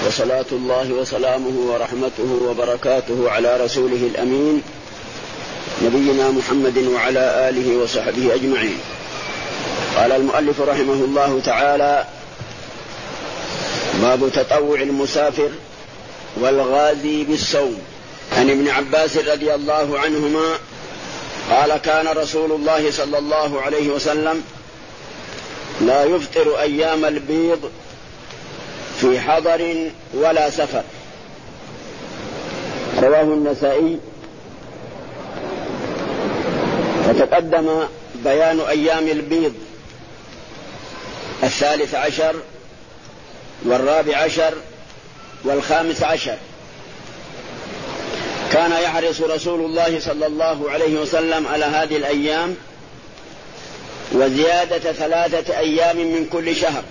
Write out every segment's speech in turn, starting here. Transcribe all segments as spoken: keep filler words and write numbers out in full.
وصلاة الله وسلامه ورحمته وبركاته على رسوله الأمين نبينا محمد وعلى آله وصحبه أجمعين. قال المؤلف رحمه الله تعالى: باب تطوع المسافر والغازي بالصوم. عن ابن عباس رضي الله عنهما قال: كان رسول الله صلى الله عليه وسلم لا يفطر أيام البيض في حضر ولا سفر. رواه النسائي. وتقدم بيان أيام البيض الثالث عشر والرابع عشر والخامس عشر. كان يحرص رسول الله صلى الله عليه وسلم على هذه الأيام وزيادة ثلاثة أيام من كل شهر،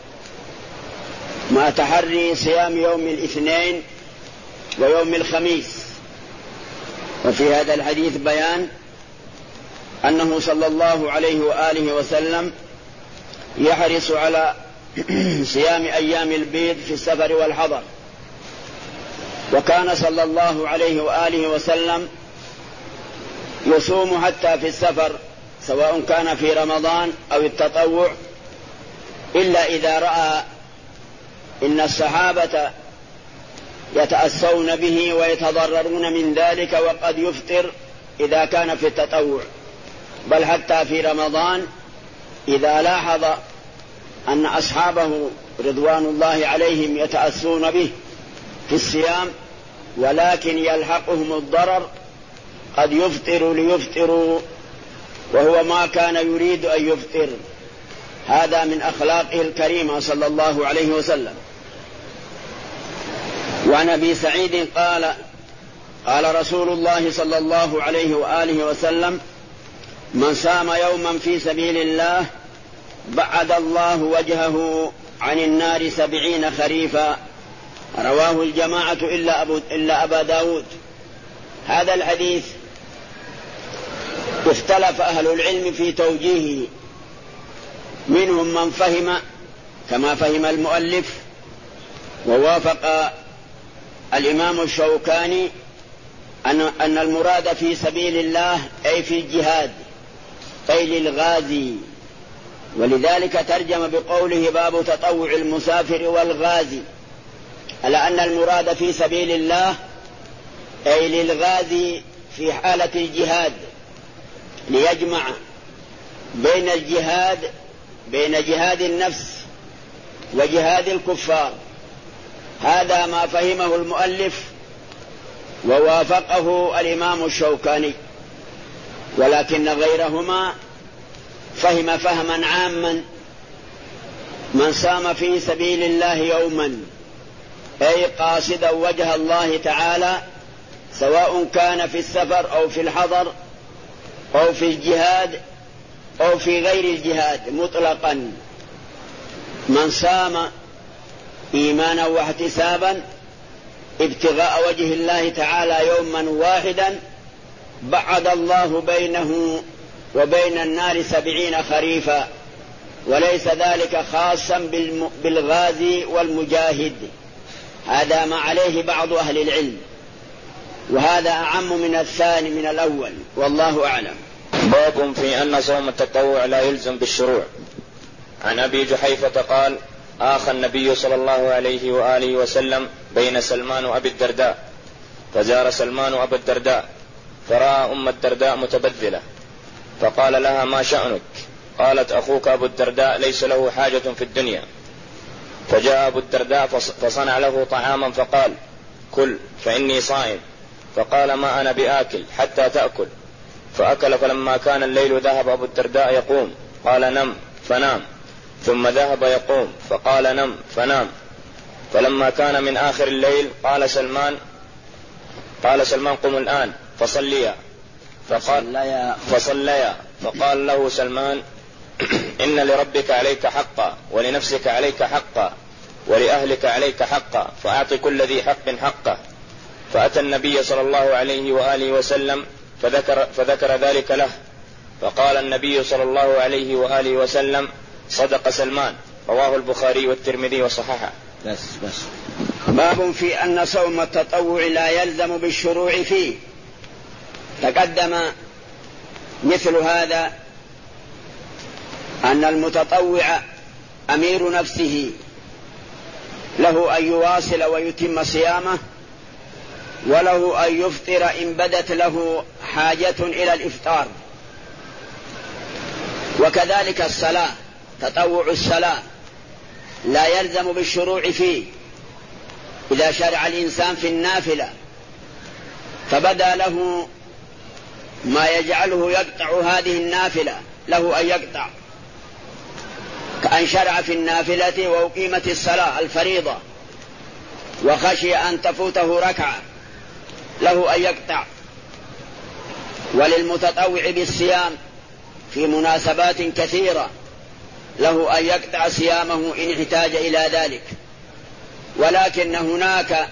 مع تحري صيام يوم الاثنين ويوم الخميس. وفي هذا الحديث بيان أنه صلى الله عليه وآله وسلم يحرص على صيام أيام البيض في السفر والحضر. وكان صلى الله عليه وآله وسلم يصوم حتى في السفر، سواء كان في رمضان أو التطوع، إلا إذا رأى إن الصحابة يتأسون به ويتضررون من ذلك وقد يفطر إذا كان في التطوع. بل حتى في رمضان إذا لاحظ أن أصحابه رضوان الله عليهم يتأسون به في الصيام ولكن يلحقهم الضرر قد يفطر ليفطروا وهو ما كان يريد أن يفطر. هذا من أخلاقه الكريمة صلى الله عليه وسلم. وعن أبي سعيد قال: قال رسول الله صلى الله عليه وآله وسلم: من صام يوما في سبيل الله بعد الله وجهه عن النار سبعين خريفا. رواه الجماعة إلا, أبو إلا أبا داود. هذا الحديث اختلف أهل العلم في توجيهه، منهم من فهم كما فهم المؤلف ووافق الإمام الشوكاني أن المراد في سبيل الله أي في الجهاد أي للغازي، ولذلك ترجم بقوله: باب تطوع المسافر والغازي، على أن المراد في سبيل الله أي للغازي في حالة الجهاد، ليجمع بين الجهاد بين جهاد النفس وجهاد الكفار. هذا ما فهمه المؤلف ووافقه الإمام الشوكاني، ولكن غيرهما فهم فهما عاما: من صام في سبيل الله يوما أي قاصدا وجه الله تعالى، سواء كان في السفر أو في الحضر أو في الجهاد أو في غير الجهاد مطلقا. من صام إيمانا واحتسابا ابتغاء وجه الله تعالى يوما واحدا بعد الله بينه وبين النار سبعين خريفا. وليس ذلك خاصا بالغازي والمجاهد، هذا ما عليه بعض أهل العلم، وهذا أعم من الثاني من الأول، والله أعلم. باب في أن صوم التطوع لا يلزم بالشروع. عن أبي جحيفة قال: آخى النبي صلى الله عليه وآله وسلم بين سلمان وأبي الدرداء، فزار سلمان أبا الدرداء فرأى أم الدرداء متبذلة، فقال لها: ما شأنك؟ قالت: أخوك أبو الدرداء ليس له حاجة في الدنيا. فجاء أبو الدرداء فصنع له طعاما فقال: كل فإني صائم. فقال: ما أنا بآكل حتى تأكل. فأكل. فلما كان الليل ذهب أبو الدرداء يقوم، قال: نم، فنام. ثم ذهب يقوم، فقال: نم، فنام. فلما كان من آخر الليل قال سلمان قال سلمان قم الآن فصليا. فقال فصليا. فقال له سلمان: إن لربك عليك حقا، ولنفسك عليك حقا، ولأهلك عليك حقا، فأعط كل ذي حق حقه. فأتى النبي صلى الله عليه وآله وسلم فذكر, فذكر ذلك له، فقال النبي صلى الله عليه وآله وسلم: صدق سلمان. رواه البخاري والترمذي وصححه. بس بس باب في أن صوم التطوع لا يلزم بالشروع فيه. تقدم مثل هذا أن المتطوع أمير نفسه، له أن يواصل ويتم صيامه، وله أن يفطر إن بدت له حاجة إلى الإفطار. وكذلك الصلاة، تطوع الصلاة لا يلزم بالشروع فيه. إذا شرع الإنسان في النافلة فبدا له ما يجعله يقطع هذه النافلة، له أن يقطع، كأن شرع في النافلة وأقيمت الصلاة الفريضة وخشي أن تفوته ركعة، له أن يقطع. وللمتطوع بالصيام في مناسبات كثيرة له أن يقطع صيامه إن احتاج إلى ذلك. ولكن هناك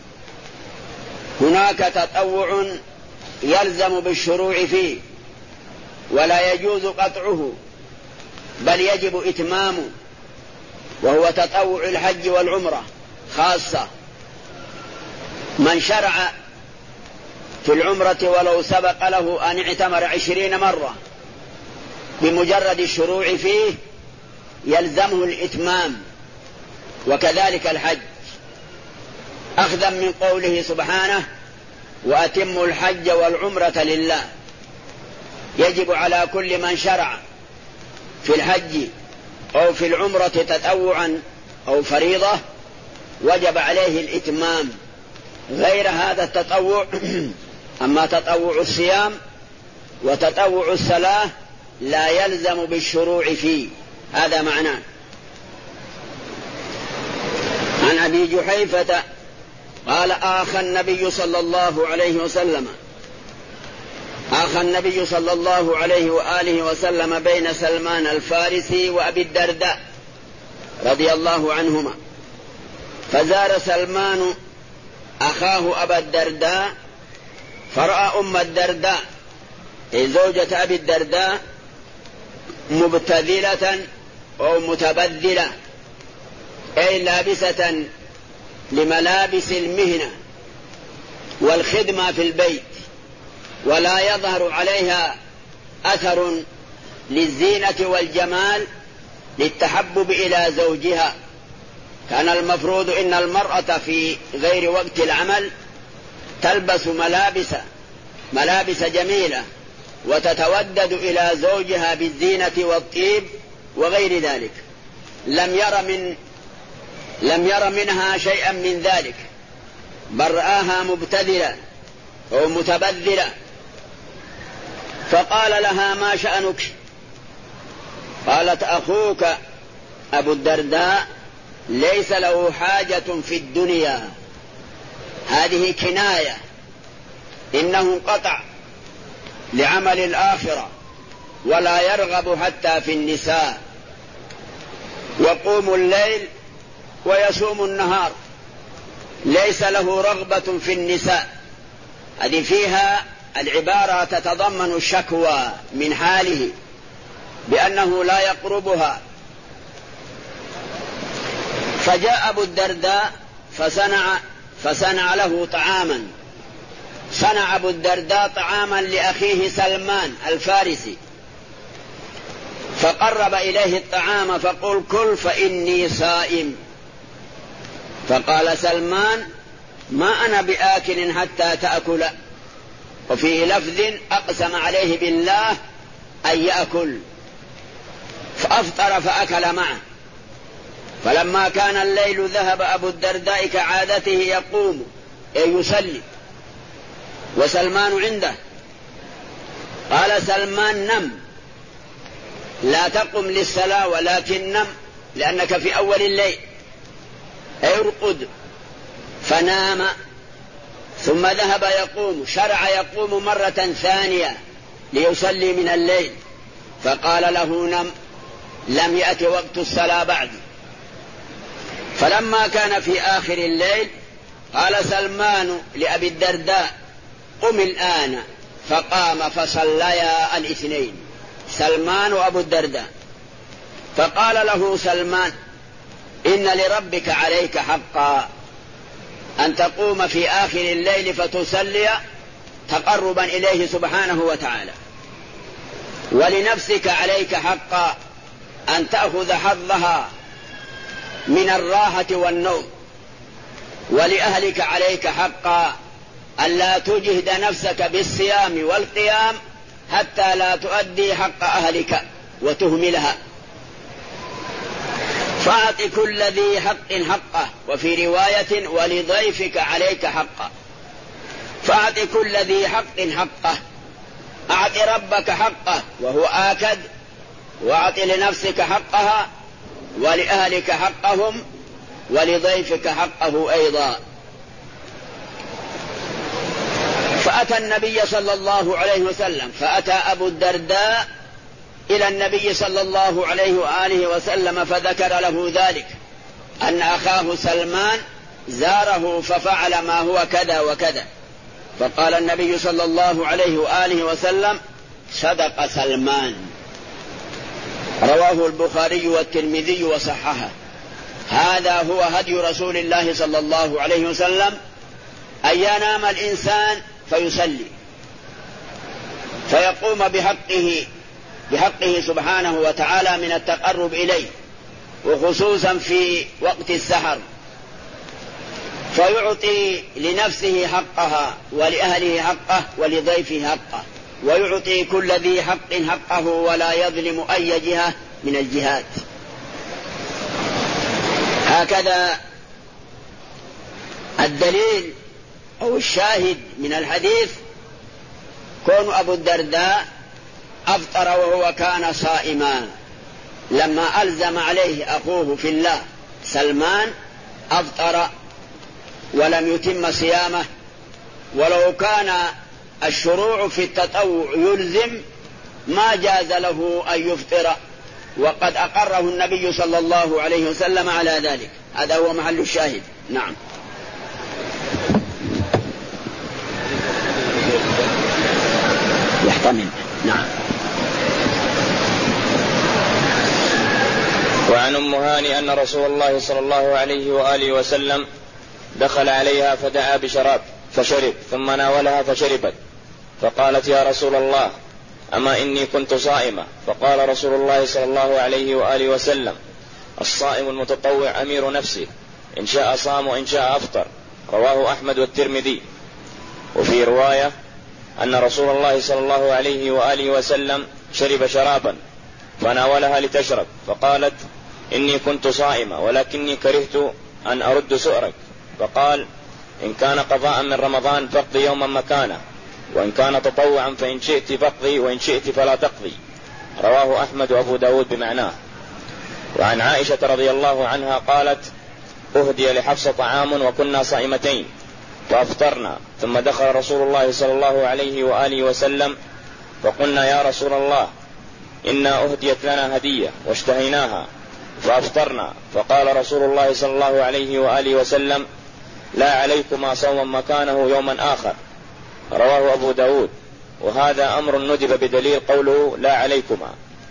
هناك تطوع يلزم بالشروع فيه ولا يجوز قطعه، بل يجب إتمامه، وهو تطوع الحج والعمرة خاصة. من شرع في العمرة ولو سبق له أن اعتمر عشرين مرة، بمجرد الشروع فيه يلزمه الإتمام. وكذلك الحج، أخذا من قوله سبحانه: وأتموا الحج والعمرة لله. يجب على كل من شرع في الحج أو في العمرة تطوعا أو فريضة وجب عليه الإتمام، غير هذا التطوع. أما تطوع الصيام وتطوع الصلاة لا يلزم بالشروع فيه، هذا معناه. عن أبي جحيفة قال: آخى النبي صلى الله عليه وسلم آخى النبي صلى الله عليه وآله وسلم بين سلمان الفارسي وأبي الدرداء رضي الله عنهما، فزار سلمان أخاه أبا الدرداء فرأى أم الدرداء أي زوجة أبي الدرداء مبتذلة أو متبذلة، أي لابسة لملابس المهنة والخدمة في البيت، ولا يظهر عليها أثر للزينة والجمال للتحبب إلى زوجها. كان المفروض إن المرأة في غير وقت العمل تلبس ملابس ملابس جميلة وتتودد إلى زوجها بالزينة والطيب وغير ذلك. لم ير من لم ير منها شيئا من ذلك، بل رآها مبتذلة أو متبذلة. فقال لها: ما شأنك؟ قالت: أخوك أبو الدرداء ليس له حاجة في الدنيا. هذه كناية، إنه انقطع لعمل الآخرة ولا يرغب حتى في النساء، يقوم الليل ويصوم النهار، ليس له رغبة في النساء. هذه فيها العبارة تتضمن الشكوى من حاله بأنه لا يقربها. فجاء أبو الدرداء فصنع, فصنع له طعاما. صنع أبو الدرداء طعاما لأخيه سلمان الفارسي، فقرب إليه الطعام فقل: كل فإني صائم. فقال سلمان: ما أنا بآكل حتى تأكل. وفي لفظ: أقسم عليه بالله أن يأكل. فأفطر فأكل معه. فلما كان الليل ذهب أبو الدرداء كعادته يقوم أي يصلي وسلمان عنده. قال سلمان: نم، لا تقم للصلاة ولكن نم، لأنك في أول الليل. ارقد. فنام، ثم ذهب يقوم، شرع يقوم مرة ثانية ليصلي من الليل. فقال له: نم، لم يأت وقت الصلاة بعد. فلما كان في آخر الليل قال سلمان لأبي الدرداء: قم الآن. فقام فصليا الاثنين، سلمان وأبو الدرداء. فقال له سلمان: إن لربك عليك حقا، أن تقوم في آخر الليل فتصلي تقربا إليه سبحانه وتعالى. ولنفسك عليك حقا أن تأخذ حظها من الراحة والنوم. ولأهلك عليك حقا أن لا تجهد نفسك بالصيام والقيام حتى لا تؤدي حق أهلك وتهملها. فأعط كل ذي حق حقه، وفي رواية ولضيفك عليك حقا. فأعط كل ذي حق حقه، أعط ربك حقه وهو آكد، وأعط لنفسك حقها، ولأهلك حقهم، ولضيفك حقه أيضا. فأتى النبي صلى الله عليه وسلم فأتى أبو الدرداء إلى النبي صلى الله عليه وآله وسلم فذكر له ذلك، أن أخاه سلمان زاره ففعل ما هو كذا وكذا. فقال النبي صلى الله عليه وآله وسلم: صدق سلمان. رواه البخاري والترمذي وصححه. هذا هو هدي رسول الله صلى الله عليه وسلم، أن ينام الإنسان فيصلي فيقوم بحقه بحقه سبحانه وتعالى من التقرب إليه، وخصوصا في وقت السحر، فيعطي لنفسه حقها، ولأهله حقه، ولضيفه حقه، ويعطي كل ذي حق حقه، ولا يظلم أي جهة من الجهات. هكذا الدليل أو الشاهد من الحديث كون أبو الدرداء أفطر وهو كان صائما، لما ألزم عليه أخوه في الله سلمان أفطر ولم يتم صيامه. ولو كان الشروع في التطوع يلزم ما جاز له أن يفطر، وقد أقره النبي صلى الله عليه وسلم على ذلك. هذا هو محل الشاهد. نعم. يحتمل. نعم. وعن أم هاني أن رسول الله صلى الله عليه وآله وسلم دخل عليها فدعا بشراب فشرب، ثم ناولها فشربت، فقالت: يا رسول الله، أما إني كنت صائمة. فقال رسول الله صلى الله عليه وآله وسلم: الصائم المتطوع أمير نفسه، إن شاء صام وإن شاء أفطر. رواه أحمد والترمذي. وفي رواية أن رسول الله صلى الله عليه وآله وسلم شرب شرابا فناولها لتشرب، فقالت: إني كنت صائمة ولكني كرهت أن أرد سؤرك. فقال: إن كان قضاء من رمضان فاقضي يوما مكانه، وإن كان تطوعا فإن شئت فاقضي وإن شئت فلا تقضي. رواه أحمد وأبو داود بمعناه. وعن عائشة رضي الله عنها قالت: أهدي لحفصة طعام وكنا صائمتين فأفطرنا، ثم دخل رسول الله صلى الله عليه وآله وسلم فقلنا: يا رسول الله، إنا أهديت لنا هدية واشتهيناها فأفطرنا. فقال رسول الله صلى الله عليه وآله وسلم: لا عليكما صوم مكانه يوما آخر. رواه أبو داود. وهذا أمر ندب بدليل قوله لا عليكما.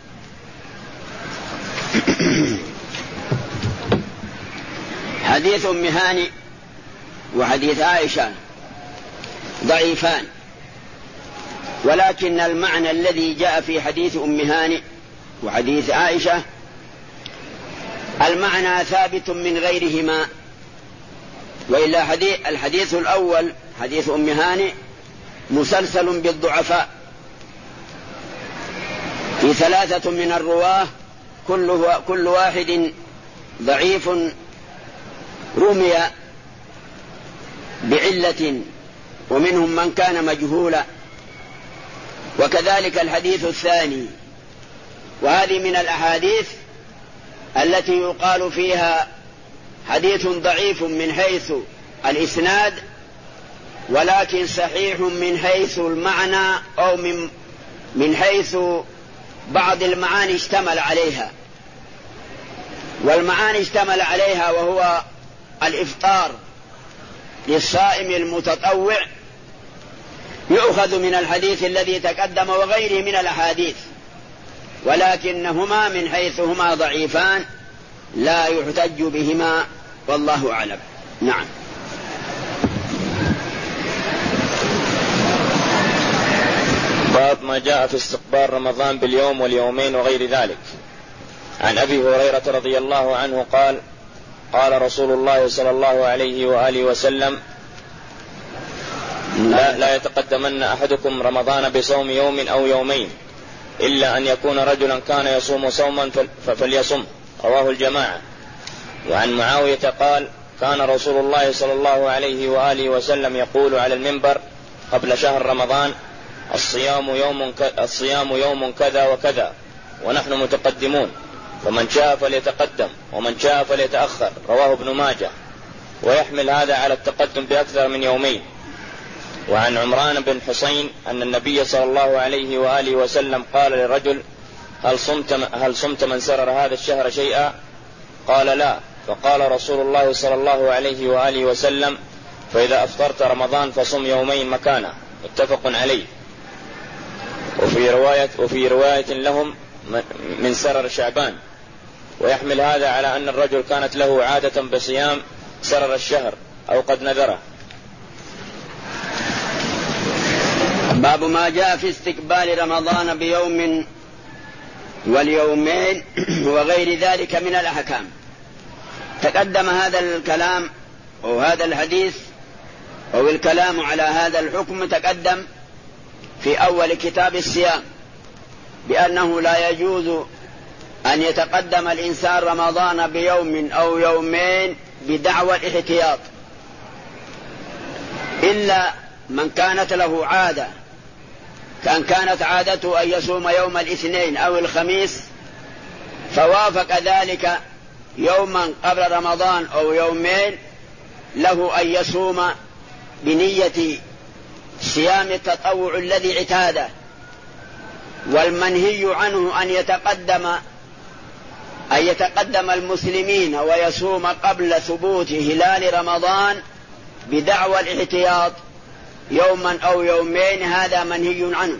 حديث أم هاني وحديث عائشة ضعيفان، ولكن المعنى الذي جاء في حديث أم هاني وحديث عائشة المعنى ثابت من غيرهما. وإلا حديث الحديث الأول حديث أم هاني مسلسل بالضعفاء، في ثلاثة من الرواه كل, كل واحد ضعيف رمي بعلة، ومنهم من كان مجهولا. وكذلك الحديث الثاني. وهذه من الأحاديث التي يقال فيها حديث ضعيف من حيث الإسناد، ولكن صحيح من حيث المعنى، أو من, من حيث بعض المعاني اشتمل عليها. والمعاني اشتمل عليها وهو الإفطار للصائم المتطوع يؤخذ من الحديث الذي تقدم وغيره من الأحاديث، ولكنهما من حيث هما ضعيفان لا يحتج بهما، والله أعلم. نعم. باب ما جاء في استقبال رمضان باليوم واليومين وغير ذلك. عن أبي هريرة رضي الله عنه قال قال رسول الله صلى الله عليه وآله وسلم لا, لا يتقدمن أحدكم رمضان بصوم يوم أو يومين إلا أن يكون رجلا كان يصوم صوما فليصم، رواه الجماعة. وعن معاوية قال كان رسول الله صلى الله عليه وآله وسلم يقول على المنبر قبل شهر رمضان الصيام يوم, الصيام يوم كذا وكذا ونحن متقدمون، فمن شاء فليتقدم ومن شاء فليتأخر، رواه ابن ماجه. ويحمل هذا على التقدم بأكثر من يومين. وعن عمران بن حسين أن النبي صلى الله عليه وآله وسلم قال للرجل هل صمت, هل صمت من سرر هذا الشهر شيئا؟ قال لا. فقال رسول الله صلى الله عليه وآله وسلم فإذا أفطرت رمضان فصم يومين مكانه، متفق عليه. وفي رواية, وفي رواية لهم من سرر شعبان. ويحمل هذا على أن الرجل كانت له عادة بصيام سرر الشهر أو قد نذره. باب ما جاء في استقبال رمضان بيوم واليومين وغير ذلك من الأحكام. تقدم هذا الكلام أو هذا الحديث أو الكلام على هذا الحكم تقدم في أول كتاب الصيام بأنه لا يجوز أن يتقدم الإنسان رمضان بيوم أو يومين بدعوى الاحتياط إلا من كانت له عادة، كان كانت عادته أن يصوم يوم الاثنين أو الخميس فوافق ذلك يوما قبل رمضان أو يومين له أن يصوم بنية صيام التطوع الذي اعتاده. والمنهي عنه أن يتقدم أن يتقدم المسلمين ويصوم قبل ثبوت هلال رمضان بدعوى الاحتياط يوما أو يومين، هذا منهي عنه.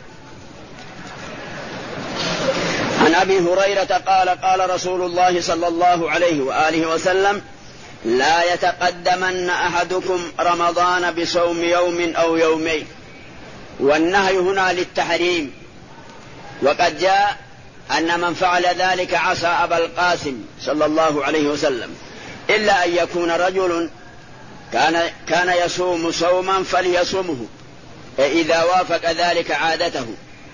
عن أبي هريرة قال قال رسول الله صلى الله عليه وآله وسلم لا يتقدمن أحدكم رمضان بصوم يوم أو يومين. والنهي هنا للتحريم، وقد جاء أن من فعل ذلك عصى أبا القاسم صلى الله عليه وسلم، إلا أن يكون رجل كان, كان يصوم صوما فليصومه إذا وافق ذلك عادته.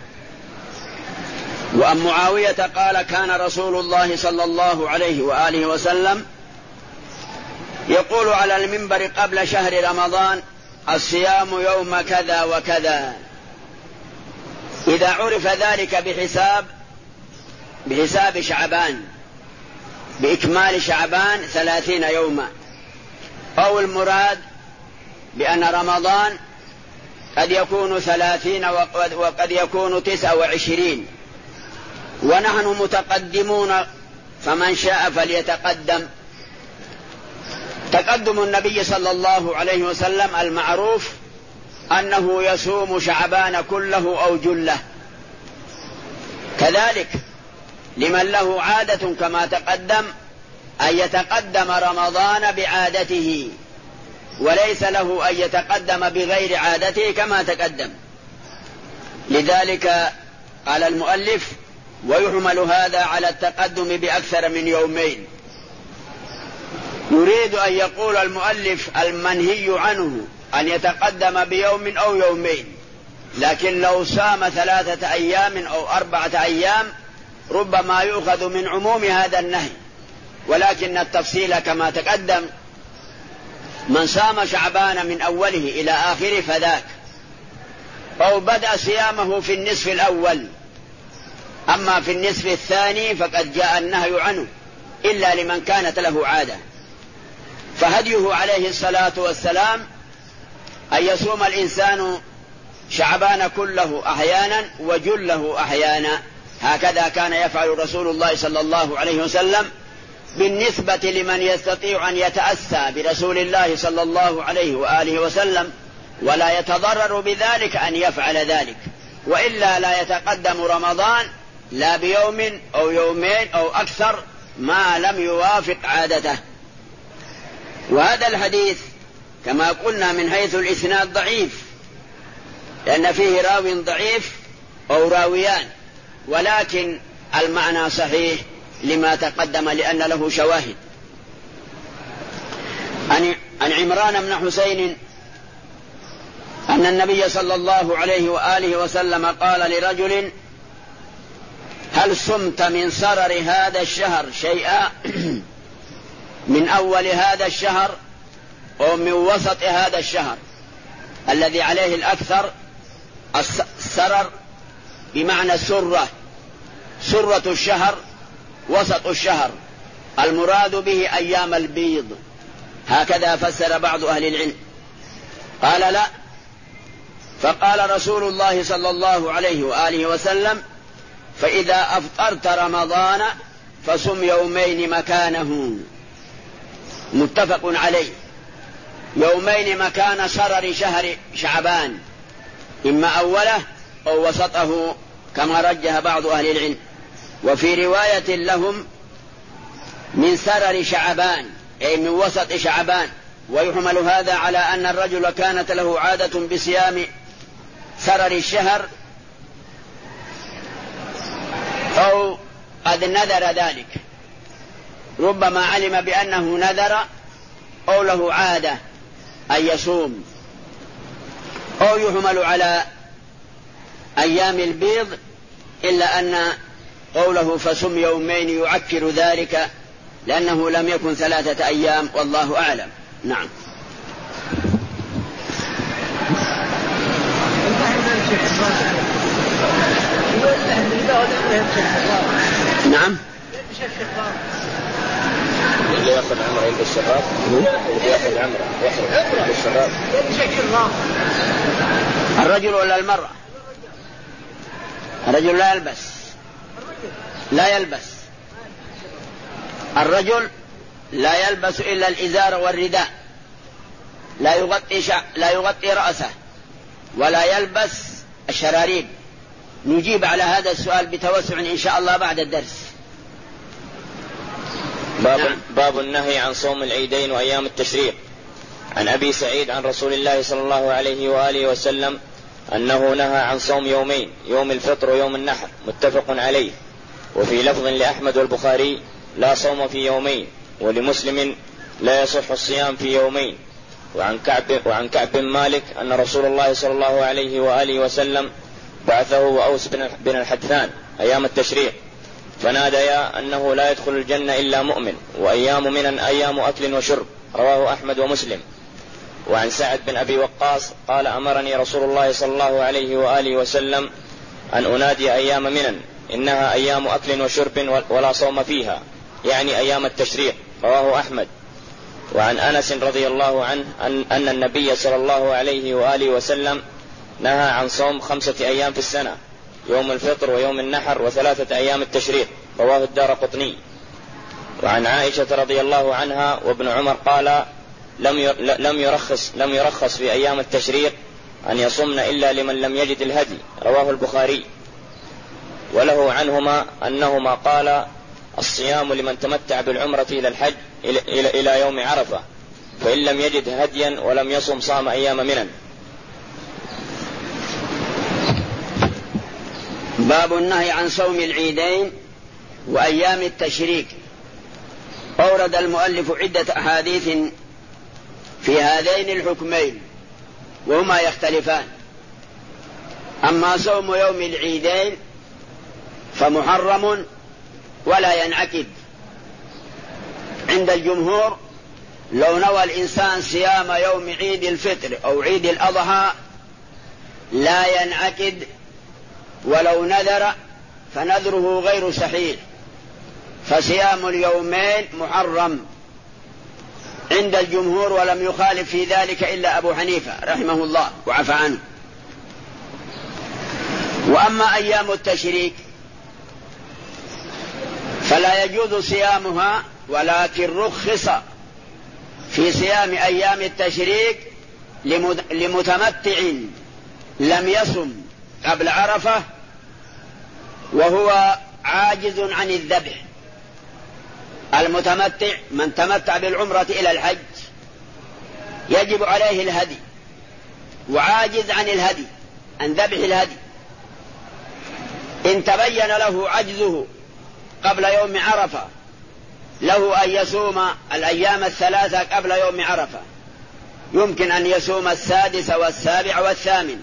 وأن معاوية قال كان رسول الله صلى الله عليه وآله وسلم يقول على المنبر قبل شهر رمضان الصيام يوم كذا وكذا. إذا عرف ذلك بحساب بحساب شعبان بإكمال شعبان ثلاثين يوما، أو المراد بأن رمضان قد يكون ثلاثين وقد يكون تسعة وعشرين ونحن متقدمون فمن شاء فليتقدم. تقدم النبي صلى الله عليه وسلم المعروف أنه يصوم شعبان كله أو جله، كذلك لمن له عادة كما تقدم أن يتقدم رمضان بعادته، وليس له أن يتقدم بغير عادته كما تقدم. لذلك قال المؤلف ويحمل هذا على التقدم بأكثر من يومين. يريد أن يقول المؤلف المنهي عنه أن يتقدم بيوم أو يومين، لكن لو صام ثلاثة أيام أو أربعة أيام ربما يؤخذ من عموم هذا النهي، ولكن التفصيل كما تقدم من صام شعبان من أوله إلى آخره فذاك، أو بدأ صيامه في النصف الأول، أما في النصف الثاني فقد جاء النهي عنه إلا لمن كانت له عادة. فهديه عليه الصلاة والسلام أن يصوم الإنسان شعبان كله أحيانا وجله أحيانا، هكذا كان يفعل رسول الله صلى الله عليه وسلم بالنسبة لمن يستطيع أن يتأسى برسول الله صلى الله عليه وآله وسلم ولا يتضرر بذلك أن يفعل ذلك، وإلا لا يتقدم رمضان لا بيوم أو يومين أو أكثر ما لم يوافق عادته. وهذا الحديث كما قلنا من حيث الإسناد ضعيف، لأن فيه راو ضعيف أو راويان، ولكن المعنى صحيح لما تقدم لأن له شواهد. عن عمران بن حسين أن النبي صلى الله عليه وآله وسلم قال لرجل: هل صمت من سرر هذا الشهر شيئا؟ من أول هذا الشهر أو من وسط هذا الشهر؟ الذي عليه الأكثر السرر بمعنى سرة، سرة الشهر، وسط الشهر، المراد به أيام البيض، هكذا فسر بعض أهل العلم. قال: لا. فقال رسول الله صلى الله عليه وآله وسلم: فإذا أفطرت رمضان فصم يومين مكانه. متفق عليه، يومين مكان سرر شهر شعبان، إما أوله أو وسطه كما رجح بعض أهل العلم. وفي رواية لهم من سرر شعبان أي من وسط شعبان. ويحمل هذا على أن الرجل كانت له عادة بصيام سرر الشهر أو قد نذر ذلك، ربما علم بأنه نذر أو له عادة أن يصوم. أو يحمل على أيام البيض، إلا أن قوله فصم يومين يعكر ذلك لأنه لم يكن ثلاثة أيام، والله أعلم. نعم. نعم. اللي ياخذ عمره عند الشباب، اللي ياخذ عمره يحرم عند الشباب. الرجل ولا المرأة؟ الرجل لا يلبس، لا يلبس الرجل لا يلبس إلا الإزار والرداء، لا يغطي شع... لا يغطي رأسه، ولا يلبس الشراريب. نجيب على هذا السؤال بتوسع إن شاء الله بعد الدرس. باب, نعم. باب النهي عن صوم العيدين وأيام التشريق. عن أبي سعيد عن رسول الله صلى الله عليه وآله وسلم أنه نهى عن صوم يومين، يوم الفطر ويوم النحر، متفق عليه. وفي لفظ لأحمد والبخاري: لا صوم في يومين. ولمسلم: لا يصح الصيام في يومين. وعن كعب, وعن كعب بن مالك أن رسول الله صلى الله عليه وآله وسلم بعثه وأوس بن الحدثان أيام التشريق، فناديا أنه لا يدخل الجنة إلا مؤمن، وأيام من أيام أكل وشرب. رواه أحمد ومسلم. وعن سعد بن أبي وقاص قال: أمرني رسول الله صلى الله عليه وآله وسلم أن أنادي أيام منن إنها أيام أكل وشرب ولا صوم فيها، يعني أيام التشريق. رواه أحمد. وعن أنس رضي الله عنه أن, أن النبي صلى الله عليه وآله وسلم نهى عن صوم خمسة أيام في السنة، يوم الفطر ويوم النحر وثلاثة أيام التشريق. رواه الدارقطني. وعن عائشة رضي الله عنها وابن عمر قال: لم يرخص لم يرخص في أيام التشريق أن يصمن إلا لمن لم يجد الهدي. رواه البخاري. وله عنهما أنهما قال: الصيام لمن تمتع بالعمرة إلى الحج إلى, إلى, إلى يوم عرفة، فإن لم يجد هديا ولم يصم صام أيام منن. باب النهي عن صوم العيدين وأيام التشريك. أورد المؤلف عدة أحاديث في هذين الحكمين وهما يختلفان. أما صوم يوم العيدين فمحرم ولا ينعقد عند الجمهور. لو نوى الإنسان صيام يوم عيد الفطر أو عيد الأضحى لا ينعقد، ولو نذر فنذره غير صحيح، فصيام اليومين محرم عند الجمهور، ولم يخالف في ذلك إلا أبو حنيفة رحمه الله وعفى عنه. وأما أيام التشريك فلا يجوز صيامها، ولكن رخص في صيام أيام التشريك لمتمتع لم يصم قبل عرفة وهو عاجز عن الذبح. المتمتع من تمتع بالعمرة إلى الحج يجب عليه الهدي، وعاجز عن الهدي، عن ذبح الهدي، إن تبين له عجزه قبل يوم عرفة له أن يصوم الأيام الثلاثة قبل يوم عرفة، يمكن أن يصوم السادس والسابع والثامن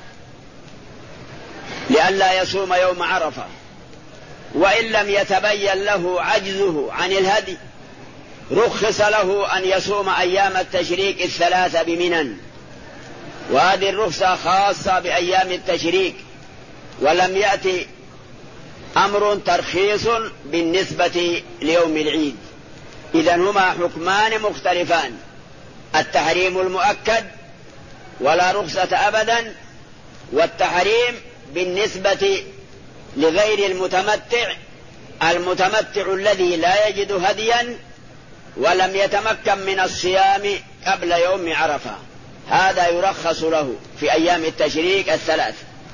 لئلا يصوم يوم عرفة. وإن لم يتبين له عجزه عن الهدي رخص له أن يصوم أيام التشريك الثلاثة بمنى، وهذه الرخصة خاصة بأيام التشريك، ولم يأتي أمر ترخيص بالنسبة ليوم العيد. إذن هما حكمان مختلفان، التحريم المؤكد ولا رخصة أبدا، والتحريم بالنسبة لغير المتمتع، المتمتع الذي لا يجد هديا ولم يتمكن من الصيام قبل يوم عرفة، هذا يرخص له في أيام التشريك الثلاث.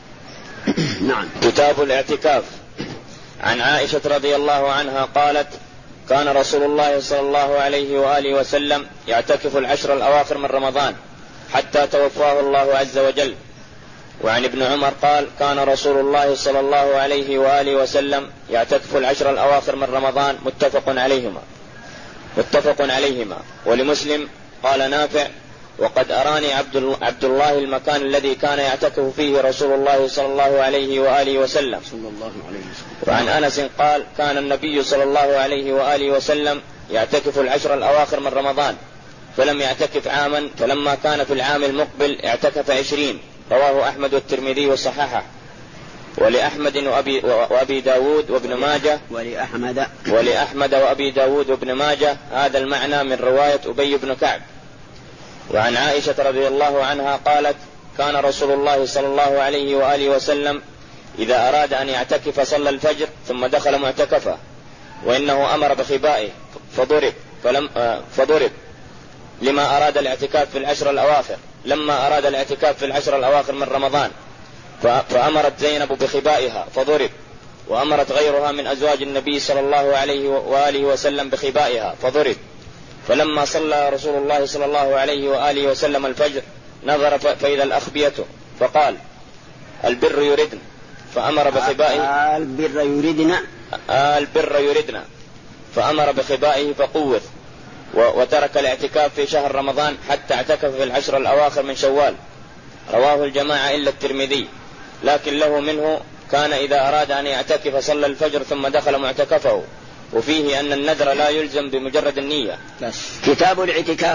نعم. كتاب الاعتكاف. عن عائشة رضي الله عنها قالت: كان رسول الله صلى الله عليه وآله وسلم يعتكف العشر الأواخر من رمضان حتى توفاه الله عز وجل. وعن ابن عمر قال: كان رسول الله صلى الله عليه وآله وسلم يعتكف العشر الأواخر من رمضان متفق عليهما متفق عليهما. ولمسلم قال نافع: وقد أراني عبد الله المكان الذي كان يعتكف فيه رسول الله صلى الله عليه وآله وسلم. وعن أنس قال: كان النبي صلى الله عليه وآله وسلم يعتكف العشر الأواخر من رمضان فلم يعتكف عاما، فلما كان في العام المقبل اعتكف عشرين. رواه أحمد والترمذي وصححه. ولأحمد وأبي, وأبي داود وابن ماجه ولأحمد, ولأحمد وأبي داود وابن ماجه هذا المعنى من رواية أبي بن كعب. وعن عائشة رضي الله عنها قالت: كان رسول الله صلى الله عليه وآله وسلم إذا أراد أن يعتكف صلى الفجر ثم دخل معتكفه، وإنه أمر بخبائه فضرب, فلم فضرب لما أراد الاعتكاف في العشر الأواخر لما أراد الاعتكاف في العشر الأواخر من رمضان، فأمرت زينب بخبائها فضرب، وأمرت غيرها من أزواج النبي صلى الله عليه وآله وسلم بخبائها فضرب. فلما صلى رسول الله صلى الله عليه وآله وسلم الفجر نظر فإذا الأخبية فقال: البر يردن، فأمر بخبائه البر يردنا البر يردنا فأمر بخبائه فقوث، وترك الاعتكاف في شهر رمضان حتى اعتكف في العشر الأواخر من شوال. رواه الجماعة إلا الترمذي، لكن له منه: كان إذا أراد أن يعتكف صلى الفجر ثم دخل معتكفه، وفيه أن النذر لا يلزم بمجرد النية. كتاب الاعتكاف.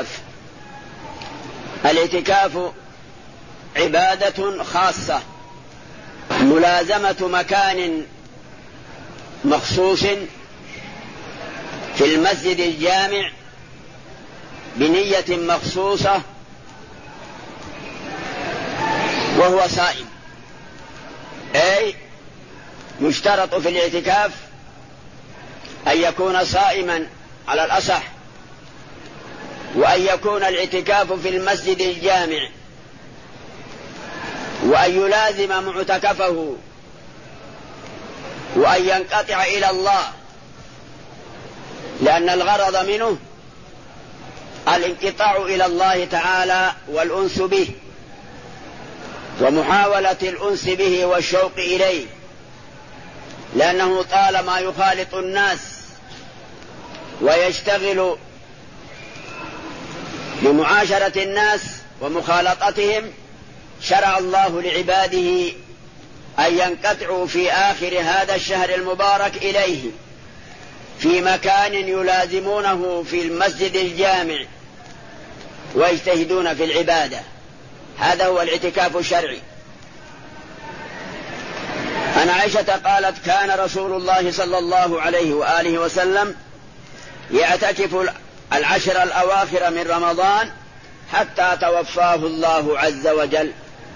الاعتكاف عبادة خاصة، ملازمة مكان مخصوص في المسجد الجامع بنية مخصوصة وهو صائم، أي يشترط في الاعتكاف أن يكون صائما على الأصح، وأن يكون الاعتكاف في المسجد الجامع، وأن يلازم معتكفه، وأن ينقطع إلى الله، لأن الغرض منه الانقطاع إلى الله تعالى والأنس به، ومحاولة الأنس به والشوق إليه، لأنه طالما يخالط الناس ويشتغل بمعاشرة الناس ومخالطتهم، شرع الله لعباده أن ينقطعوا في آخر هذا الشهر المبارك إليه في مكان يلازمونه في المسجد الجامع ويجتهدون في العبادة. هذا هو الاعتكاف الشرعي. عن عائشة قالت: كان رسول الله صلى الله عليه وآله وسلم يعتكف العشر الأواخر من رمضان حتى توفاه الله عز وجل.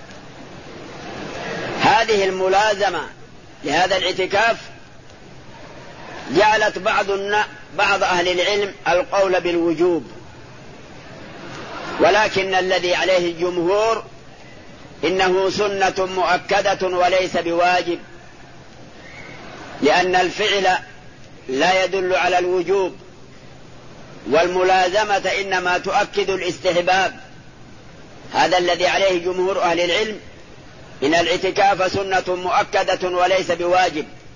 هذه الملازمة لهذا الاعتكاف جعلت بعض بعض أهل العلم القول بالوجوب، ولكن الذي عليه الجمهور إنه سنة مؤكدة وليس بواجب، لأن الفعل لا يدل على الوجوب، والملازمة إنما تؤكد الاستحباب. هذا الذي عليه جمهور أهل العلم، إن الاعتكاف سنة مؤكدة وليس بواجب،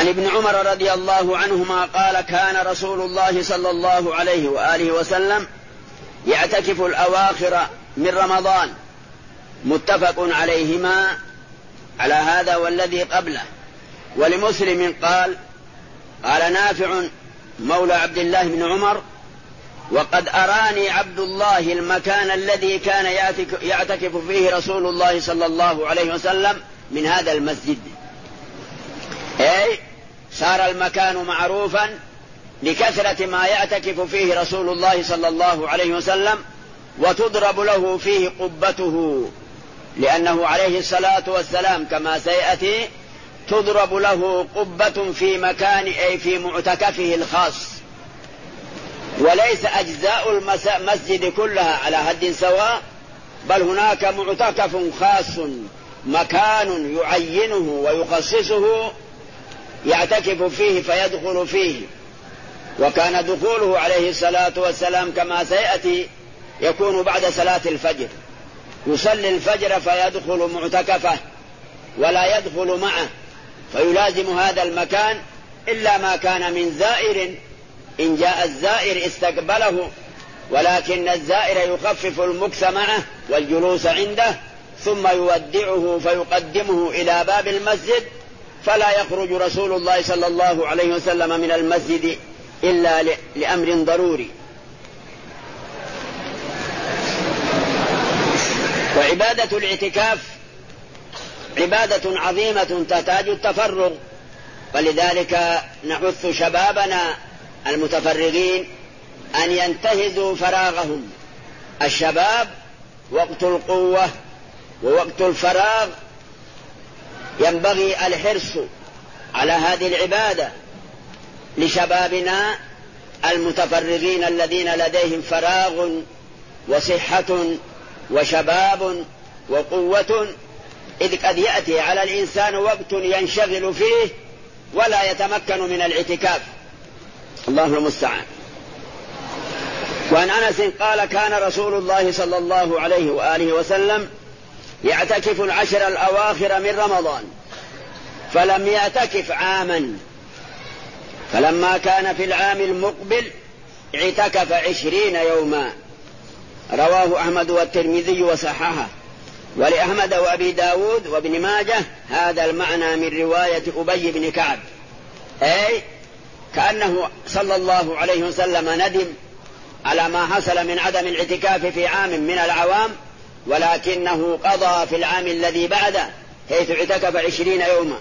عن ابن عمر رضي الله عنهما قال كان رسول الله صلى الله عليه وآله وسلم يعتكف الأواخر من رمضان، متفق عليهما على هذا والذي قبله. ولمسلم قال قال نافع مولى عبد الله بن عمر وقد أراني عبد الله المكان الذي كان يعتكف فيه رسول الله صلى الله عليه وسلم من هذا المسجد، أي صار المكان معروفا لكثرة ما يعتكف فيه رسول الله صلى الله عليه وسلم، وتضرب له فيه قبته، لأنه عليه الصلاة والسلام كما سيأتي تضرب له قبة في مكان أي في معتكفه الخاص، وليس أجزاء المسجد كلها على حد سواء، بل هناك معتكف خاص مكان يعينه ويخصصه يعتكف فيه فيدخل فيه. وكان دخوله عليه الصلاة والسلام كما سيأتي يكون بعد صلاة الفجر، يصلي الفجر فيدخل معتكفه ولا يدخل معه، فيلازم هذا المكان إلا ما كان من زائر، إن جاء الزائر استقبله، ولكن الزائر يخفف المكث معه والجلوس عنده ثم يودعه فيقدمه إلى باب المسجد، فلا يخرج رسول الله صلى الله عليه وسلم من المسجد إلا لأمر ضروري. وعبادة الاعتكاف عبادة عظيمة تحتاج التفرغ، ولذلك نحث شبابنا المتفرغين أن ينتهزوا فراغهم. الشباب وقت القوة ووقت الفراغ، ينبغي الحرص على هذه العبادة لشبابنا المتفرغين الذين لديهم فراغ وصحة وشباب وقوة، إذ قد يأتي على الإنسان وقت ينشغل فيه ولا يتمكن من الاعتكاف، الله المستعان. وعن أنس قال كان رسول الله صلى الله عليه وآله وسلم يعتكف العشر الأواخر من رمضان، فلم يعتكف عاما، فلما كان في العام المقبل اعتكف عشرين يوما. رواه أحمد والترمذي وصححه، ولأحمد وأبي داود وابن ماجه هذا المعنى من رواية أبي بن كعب، أي كأنه صلى الله عليه وسلم ندم على ما حصل من عدم الاعتكاف في عام من العوام، ولكنه قضى في العام الذي بعده حيث اعتكف عشرين يوما.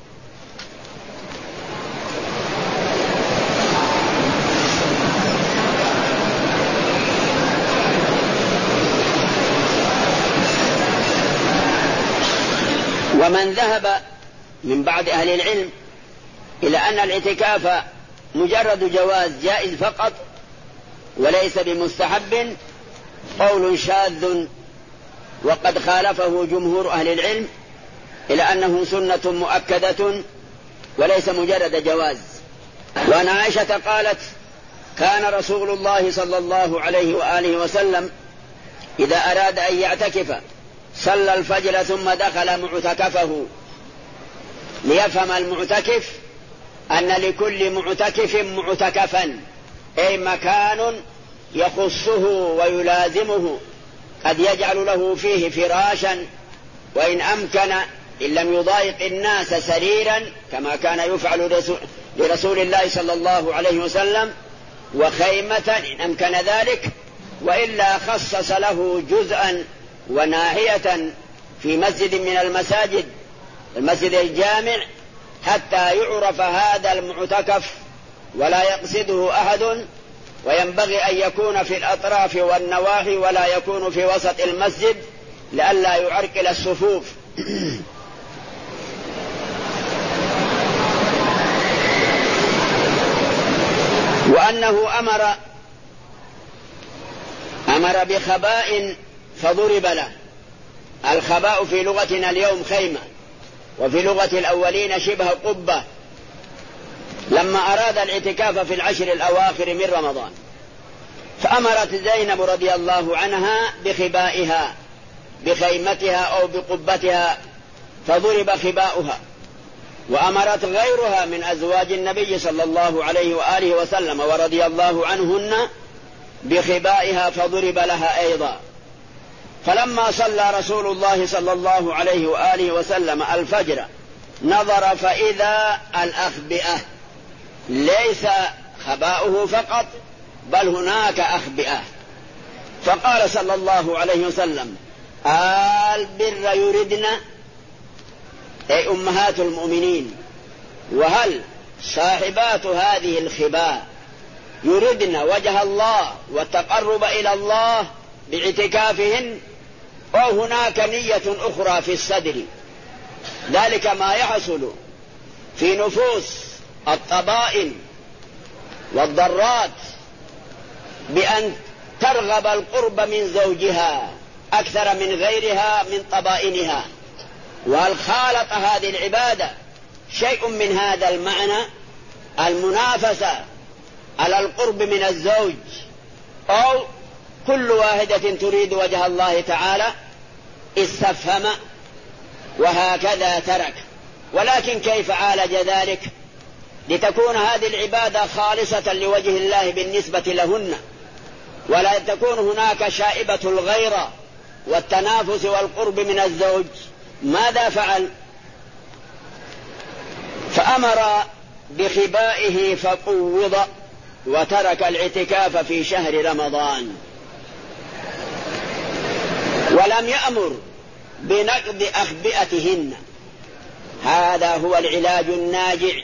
ومن ذهب من بعض أهل العلم إلى أن الاعتكاف مجرد جواز جائز فقط وليس بمستحب قول شاذ، وقد خالفه جمهور أهل العلم إلى أنه سنة مؤكدة وليس مجرد جواز. وعن عائشة قالت كان رسول الله صلى الله عليه وآله وسلم إذا أراد أن يعتكف صلى الفجر ثم دخل معتكفه. ليفهم المعتكف أن لكل معتكف معتكفا، أي مكان يخصه ويلازمه، قد يجعل له فيه فراشا، وإن أمكن إن لم يضايق الناس سريرا كما كان يفعل لرسول الله صلى الله عليه وسلم، وخيمة إن أمكن ذلك، وإلا خصص له جزءا وناحية في مسجد من المساجد، المسجد الجامع، حتى يعرف هذا المعتكف ولا يقصده أحد، وينبغي أن يكون في الأطراف والنواحي ولا يكون في وسط المسجد لئلا يعرقل الصفوف. وأنه أمر أمر بخباء فضرب له. الخباء في لغتنا اليوم خيمة، وفي لغة الأولين شبه قبة، لما أراد الاعتكاف في العشر الأواخر من رمضان، فأمرت زينب رضي الله عنها بخبائها بخيمتها أو بقبتها، فضرب خباؤها وأمرت غيرها من أزواج النبي صلى الله عليه وآله وسلم ورضي الله عنهن بخبائها فضرب لها أيضا. فلما صلى رسول الله صلى الله عليه وآله وسلم الفجر نظر فإذا الأخبئة ليس خباؤه فقط بل هناك أخبئة، فقال صلى الله عليه وسلم: البر يردن، أي أمهات المؤمنين، وهل صاحبات هذه الخباء يردن وجه الله والتقرب إلى الله باعتكافهن، أو هناك نية أخرى في الصدر؟ ذلك ما يحصل في نفوس الطبائن والضرات بأن ترغب القرب من زوجها أكثر من غيرها من طبائنها. وهل خالط هذه العبادة شيء من هذا المعنى، المنافسة على القرب من الزوج، أو كل واحدة تريد وجه الله تعالى؟ استفهم وهكذا ترك. ولكن كيف عالج ذلك لتكون هذه العبادة خالصة لوجه الله بالنسبة لهن، ولا تكون هناك شائبة الغيرة والتنافس والقرب من الزوج؟ ماذا فعل؟ فأمر بخبائه فقوض وترك الاعتكاف في شهر رمضان، ولم يأمر بنقض أخبئتهن. هذا هو العلاج الناجع،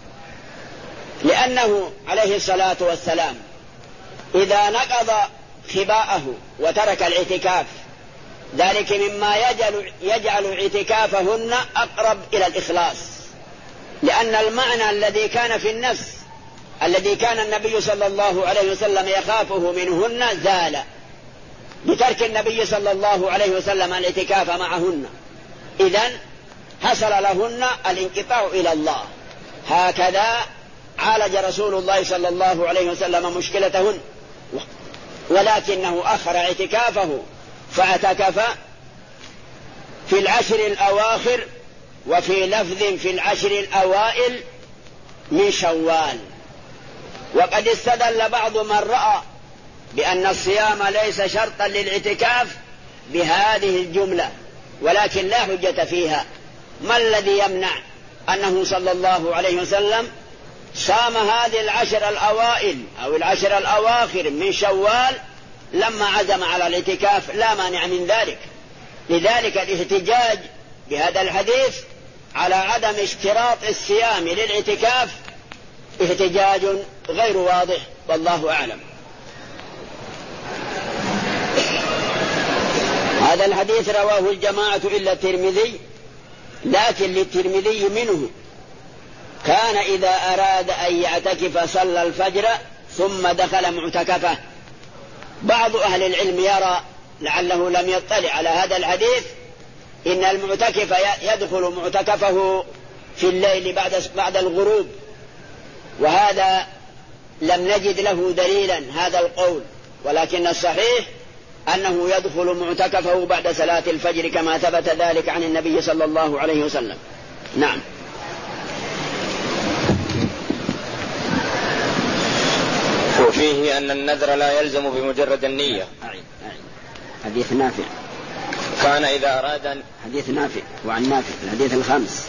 لأنه عليه الصلاة والسلام إذا نقض خباءه وترك الاعتكاف ذلك مما يجعل, يجعل اعتكافهن أقرب إلى الإخلاص، لأن المعنى الذي كان في النفس الذي كان النبي صلى الله عليه وسلم يخافه منهن زال بترك النبي صلى الله عليه وسلم الاعتكاف معهن، إذن حصل لهن الانقطاع إلى الله. هكذا عالج رسول الله صلى الله عليه وسلم مشكلتهن، ولكنه أخر اعتكافه فاعتكف في العشر الأواخر، وفي لفظ في العشر الأوائل من شوال. وقد استدل بعض من رأى بأن الصيام ليس شرطا للاعتكاف بهذه الجملة، ولكن لا حجة فيها. ما الذي يمنع أنه صلى الله عليه وسلم صام هذه العشر الأوائل أو العشر الأواخر من شوال لما عزم على الاعتكاف؟ لا مانع من ذلك. لذلك الاحتجاج بهذا الحديث على عدم اشتراط الصيام للاعتكاف احتجاج غير واضح، والله أعلم. هذا الحديث رواه الجماعة إلا الترمذي، لكن للترمذي منه: كان إذا أراد أن يعتكف صلى الفجر ثم دخل معتكفه. بعض أهل العلم يرى لعله لم يطلع على هذا الحديث إن المعتكف يدخل معتكفه في الليل بعد بعد الغروب، وهذا لم نجد له دليلا هذا القول، ولكن الصحيح أنه يدخل معتكفه بعد صلاة الفجر كما ثبت ذلك عن النبي صلى الله عليه وسلم. نعم. وفيه أن النذر لا يلزم بمجرد النية. أعيد أعيد. حديث نافع كان إذا أراد حديث نافع وعن نافع الحديث الخامس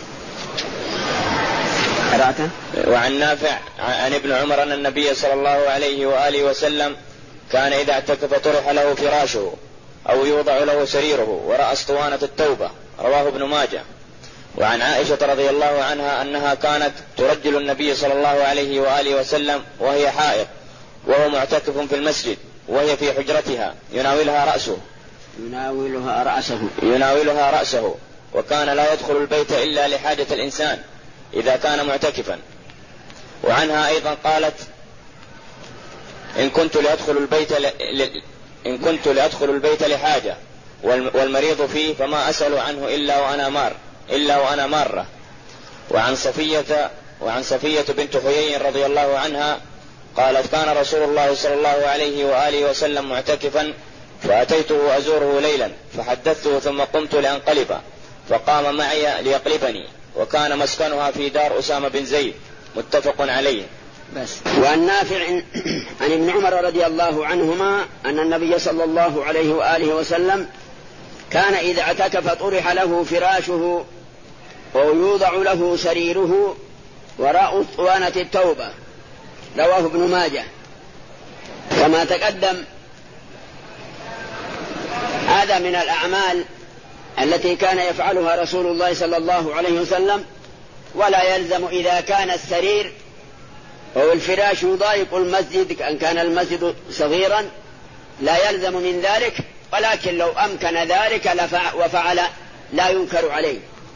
قرأته. وعن نافع عن ابن عمر أن النبي صلى الله عليه وآله وسلم كان إذا اعتكف طرح له فراشه أو يوضع له سريره ورأى اسطوانة التوبة، رواه ابن ماجه. وعن عائشة رضي الله عنها أنها كانت ترجل النبي صلى الله عليه وآله وسلم وهي حائض وهو معتكف في المسجد وهي في حجرتها يناولها رأسه يناولها رأسه يناولها رأسه وكان لا يدخل البيت إلا لحاجة الإنسان إذا كان معتكفا. وعنها أيضا قالت: إن كنت لأدخل البيت ل... ل... إن كنت لأدخل البيت لحاجة والمريض فيه فما أسأل عنه إلا وأنا مار إلا وأنا مارة. وعن صفية وعن صفية بنت حيي رضي الله عنها قالت: كان رسول الله صلى الله عليه وآله وسلم معتكفا فأتيته أزوره ليلا فحدثته ثم قمت لأنقلب فقام معي ليقلبني وكان مسكنها في دار أسامة بن زيد متفق عليه. بس. وعن نافع عن ابن عمر رضي الله عنهما أن النبي صلى الله عليه وآله وسلم كان إذا اعتكف طرح له فراشه ويوضع له سريره وراء اسطوانة التوبة، رواه ابن ماجه. كما تقدم هذا من الأعمال التي كان يفعلها رسول الله صلى الله عليه وسلم، ولا يلزم إذا كان السرير أو الفراش يضايق المسجد أن كان المسجد صغيرا لا يلزم من ذلك، ولكن لو أمكن ذلك وفعل لا ينكر عليه.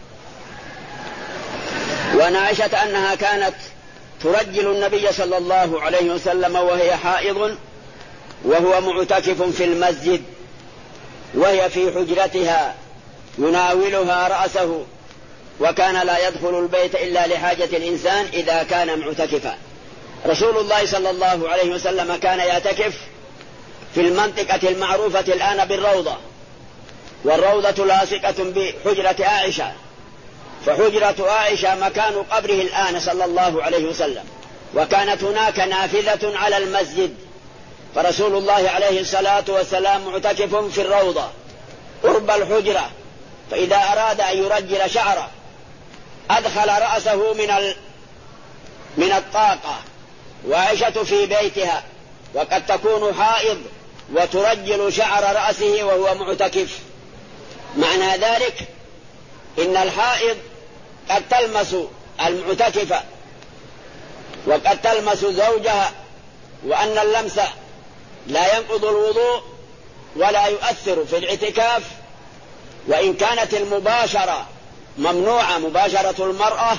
وعن عائشة أنها كانت ترجل النبي صلى الله عليه وسلم وهي حائض وهو معتكف في المسجد، وهي في حجرتها يناولها رأسه، وكان لا يدخل البيت إلا لحاجة الإنسان إذا كان معتكفا. رسول الله صلى الله عليه وسلم كان يعتكف في المنطقة المعروفة الآن بالروضة، والروضة لاصقة بحجرة عائشة، فحجرة عائشة مكان قبره الآن صلى الله عليه وسلم، وكانت هناك نافذة على المسجد، فرسول الله عليه الصلاة والسلام معتكف في الروضة قرب الحجرة، فإذا أراد أن يرجل شعره أدخل رأسه من من الطاقة، وعائشة في بيتها وقد تكون حائض وترجل شعر رأسه وهو معتكف. معنى ذلك إن الحائض قد تلمس المعتكفة وقد تلمس زوجها، وأن اللمس لا ينقض الوضوء ولا يؤثر في الاعتكاف. وإن كانت المباشرة ممنوعة، مباشرة المرأة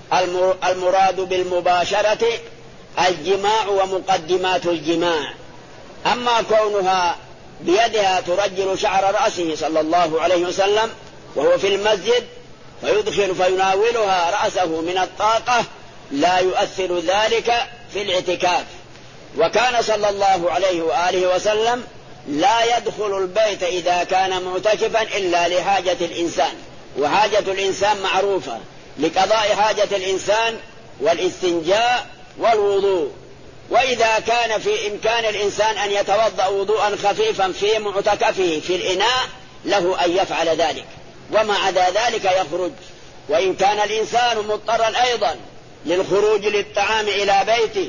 المراد بالمباشرة الجماع ومقدمات الجماع، أما كونها بيدها ترجل شعر رأسه صلى الله عليه وسلم وهو في المسجد فيدخل فيناولها رأسه من الطاقة لا يؤثر ذلك في الاعتكاف. وكان صلى الله عليه وآله وسلم لا يدخل البيت إذا كان معتكفا إلا لحاجة الإنسان، وحاجة الإنسان معروفة لقضاء حاجة الإنسان والاستنجاء والوضوء. وإذا كان في إمكان الإنسان أن يتوضأ وضوءا خفيفا في معتكفه في الإناء له أن يفعل ذلك، وما عدا ذلك يخرج. وإن كان الإنسان مضطرا أيضا للخروج للطعام إلى بيته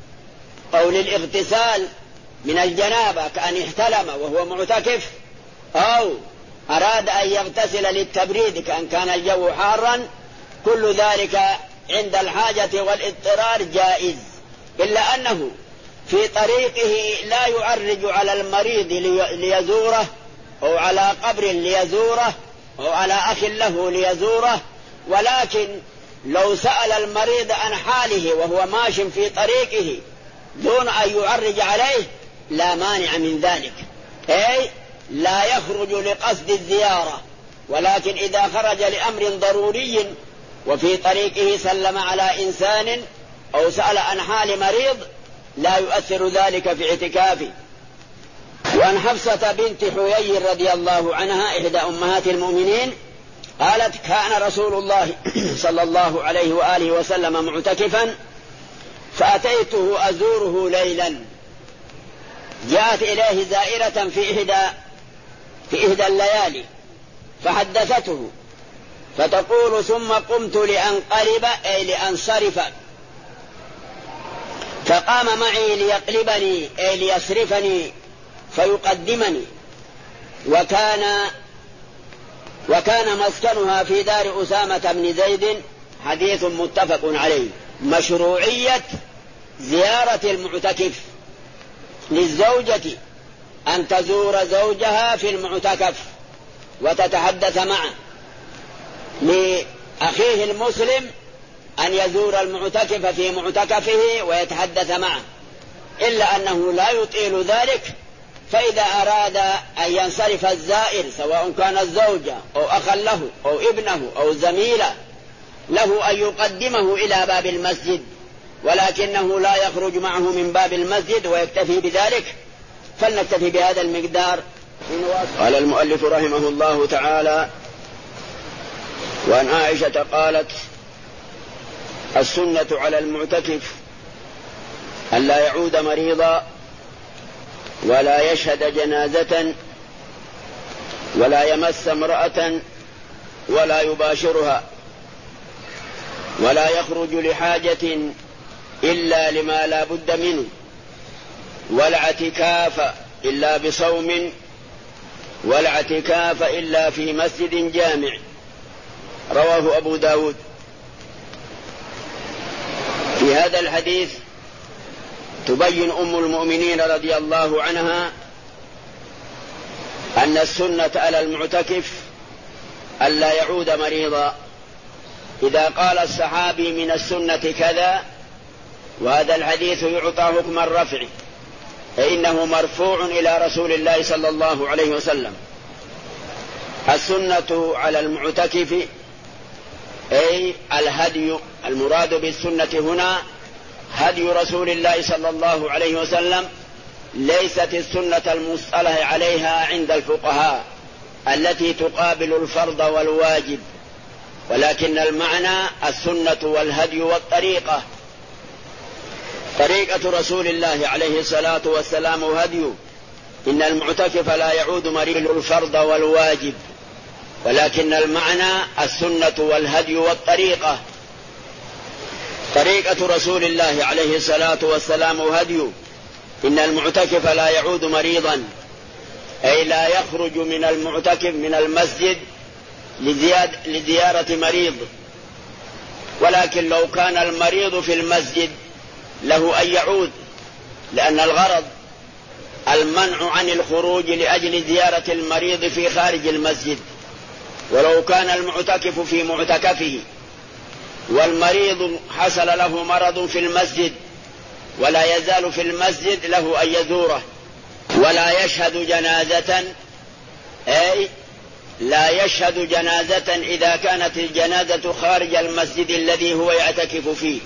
أو للاغتسال من الجنابة كأن احتلم وهو معتكف، أو أراد أن يغتسل للتبريد كأن كان الجو حارا، كل ذلك عند الحاجة والاضطرار جائز، إلا أنه في طريقه لا يعرج على المريض ليزوره أو على قبر ليزوره أو على أخ له ليزوره، ولكن لو سأل المريض عن حاله وهو ماش في طريقه دون أن يعرج عليه لا مانع من ذلك، أي لا يخرج لقصد الزيارة، ولكن إذا خرج لأمر ضروري وفي طريقه سلم على إنسان أو سأل عن حال مريض لا يؤثر ذلك في اعتكافه. وعن حفصة بنت حيي رضي الله عنها إحدى أمهات المؤمنين قالت كان رسول الله صلى الله عليه وآله وسلم معتكفا فأتيته أزوره ليلا، جاءت إليه زائرة في إحدى في إحدى الليالي فحدثته فتقول ثم قمت لأنقلب أي لأنصرف، فقام معي ليقلبني أي ليصرفني فيقدمني، وكان وكان مسكنها في دار أسامة بن زيد. حديث متفق عليه. مشروعية زيارة المعتكف للزوجة أن تزور زوجها في المعتكف وتتحدث معه، لأخيه المسلم أن يزور المعتكف في معتكفه ويتحدث معه، إلا أنه لا يطيل ذلك، فإذا أراد أن ينصرف الزائر سواء كان الزوجة أو أخا له أو ابنه أو زميله له أن يقدمه إلى باب المسجد، ولكنه لا يخرج معه من باب المسجد ويكتفي بذلك. فلنكتفي بهذا المقدار. قال المؤلف رحمه الله تعالى: وعن عائشة قالت: السنة على المعتكف أن لا يعود مريضا ولا يشهد جنازة ولا يمس امرأة ولا يباشرها ولا يخرج لحاجة إلا لما لا بد منه ولا اعتكاف إلا بصوم ولا اعتكاف إلا في مسجد جامع. رواه أبو داود. في هذا الحديث تبين أم المؤمنين رضي الله عنها أن السنة على المعتكف ألا يعود مريضا. إذا قال الصحابي من السنة كذا وهذا الحديث يعطى حكم الرفع فإنه مرفوع إلى رسول الله صلى الله عليه وسلم. السنة على المعتكف أي الهدي، المراد بالسنة هنا هدي رسول الله صلى الله عليه وسلم، ليست السنة المصطلح عليها عند الفقهاء التي تقابل الفرض والواجب، ولكن المعنى السنة والهدي والطريقة. طريقة رسول الله عليه الصلاة والسلام هدي، إن المعتكف لا يعود مريض الفرض والواجب، ولكن المعنى السنة والهدي والطريقة. طريقة رسول الله عليه الصلاة والسلام هدي، إن المعتكف لا يعود مريضا، أي لا يخرج من المعتكف من المسجد لزياد لزيارة مريض، ولكن لو كان المريض في المسجد له أن يعود، لأن الغرض المنع عن الخروج لأجل زيارة المريض في خارج المسجد. ولو كان المعتكف في معتكفه والمريض حصل له مرض في المسجد ولا يزال في المسجد له أن يزوره ولا يشهد جنازة، أي لا يشهد جنازة إذا كانت الجنازة خارج المسجد الذي هو يعتكف فيه.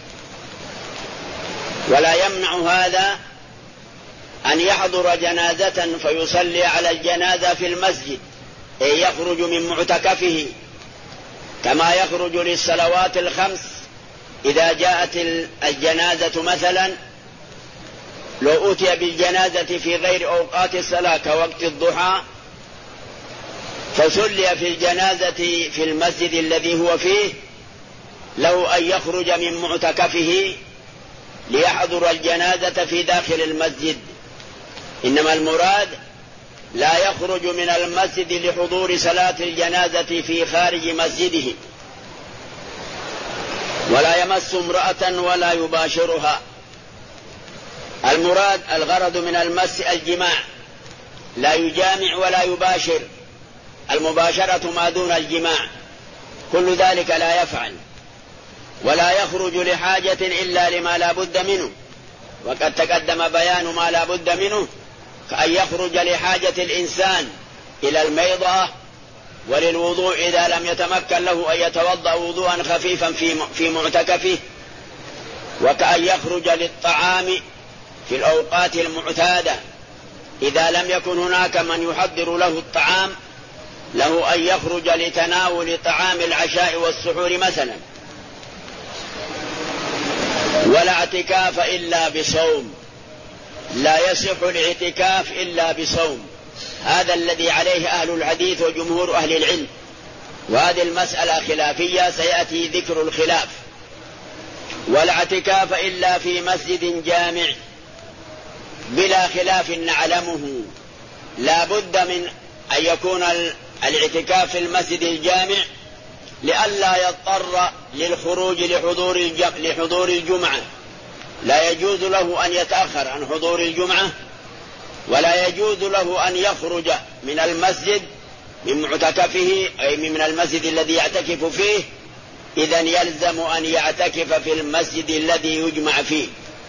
ولا يمنع هذا أن يحضر جنازة فيصلي على الجنازة في المسجد، أي يخرج من معتكفه كما يخرج للصلوات الخمس. إذا جاءت الجنازة مثلا، لو أتي بالجنازة في غير أوقات الصلاة كوقت الضحى فصلي في الجنازة في المسجد الذي هو فيه، له أن يخرج من معتكفه ليحضر الجنازة في داخل المسجد. إنما المراد لا يخرج من المسجد لحضور صلاة الجنازة في خارج مسجده، ولا يمس امرأة ولا يباشرها. المراد الغرض من المس الجماع، لا يجامع ولا يباشر، المباشرة ما دون الجماع، كل ذلك لا يفعل. ولا يخرج لحاجة إلا لما لا بد منه، وقد تقدم بيان ما لا بد منه، كأن يخرج لحاجة الإنسان إلى الميضة وللوضوء إذا لم يتمكن له أن يتوضأ وضوءا خفيفا في معتكفه، وكأن يخرج للطعام في الأوقات المعتادة إذا لم يكن هناك من يحضر له الطعام، له أن يخرج لتناول طعام العشاء والسحور مثلا. ولا اعتكاف إلا بصوم، لا يصح الاعتكاف إلا بصوم، هذا الذي عليه أهل الحديث وجمهور أهل العلم، وهذه المسألة خلافية سيأتي ذكر الخلاف. ولا اعتكاف إلا في مسجد جامع، بلا خلاف نعلمه، لا بد من أن يكون الاعتكاف في المسجد الجامع لئلا يضطر للخروج لحضور لحضور الجمعة. لا يجوز له أن يتأخر عن حضور الجمعة، ولا يجوز له أن يخرج من المسجد من معتكفه أي من المسجد الذي يعتكف فيه، إذن يلزم أن يعتكف في المسجد الذي يجمع فيه.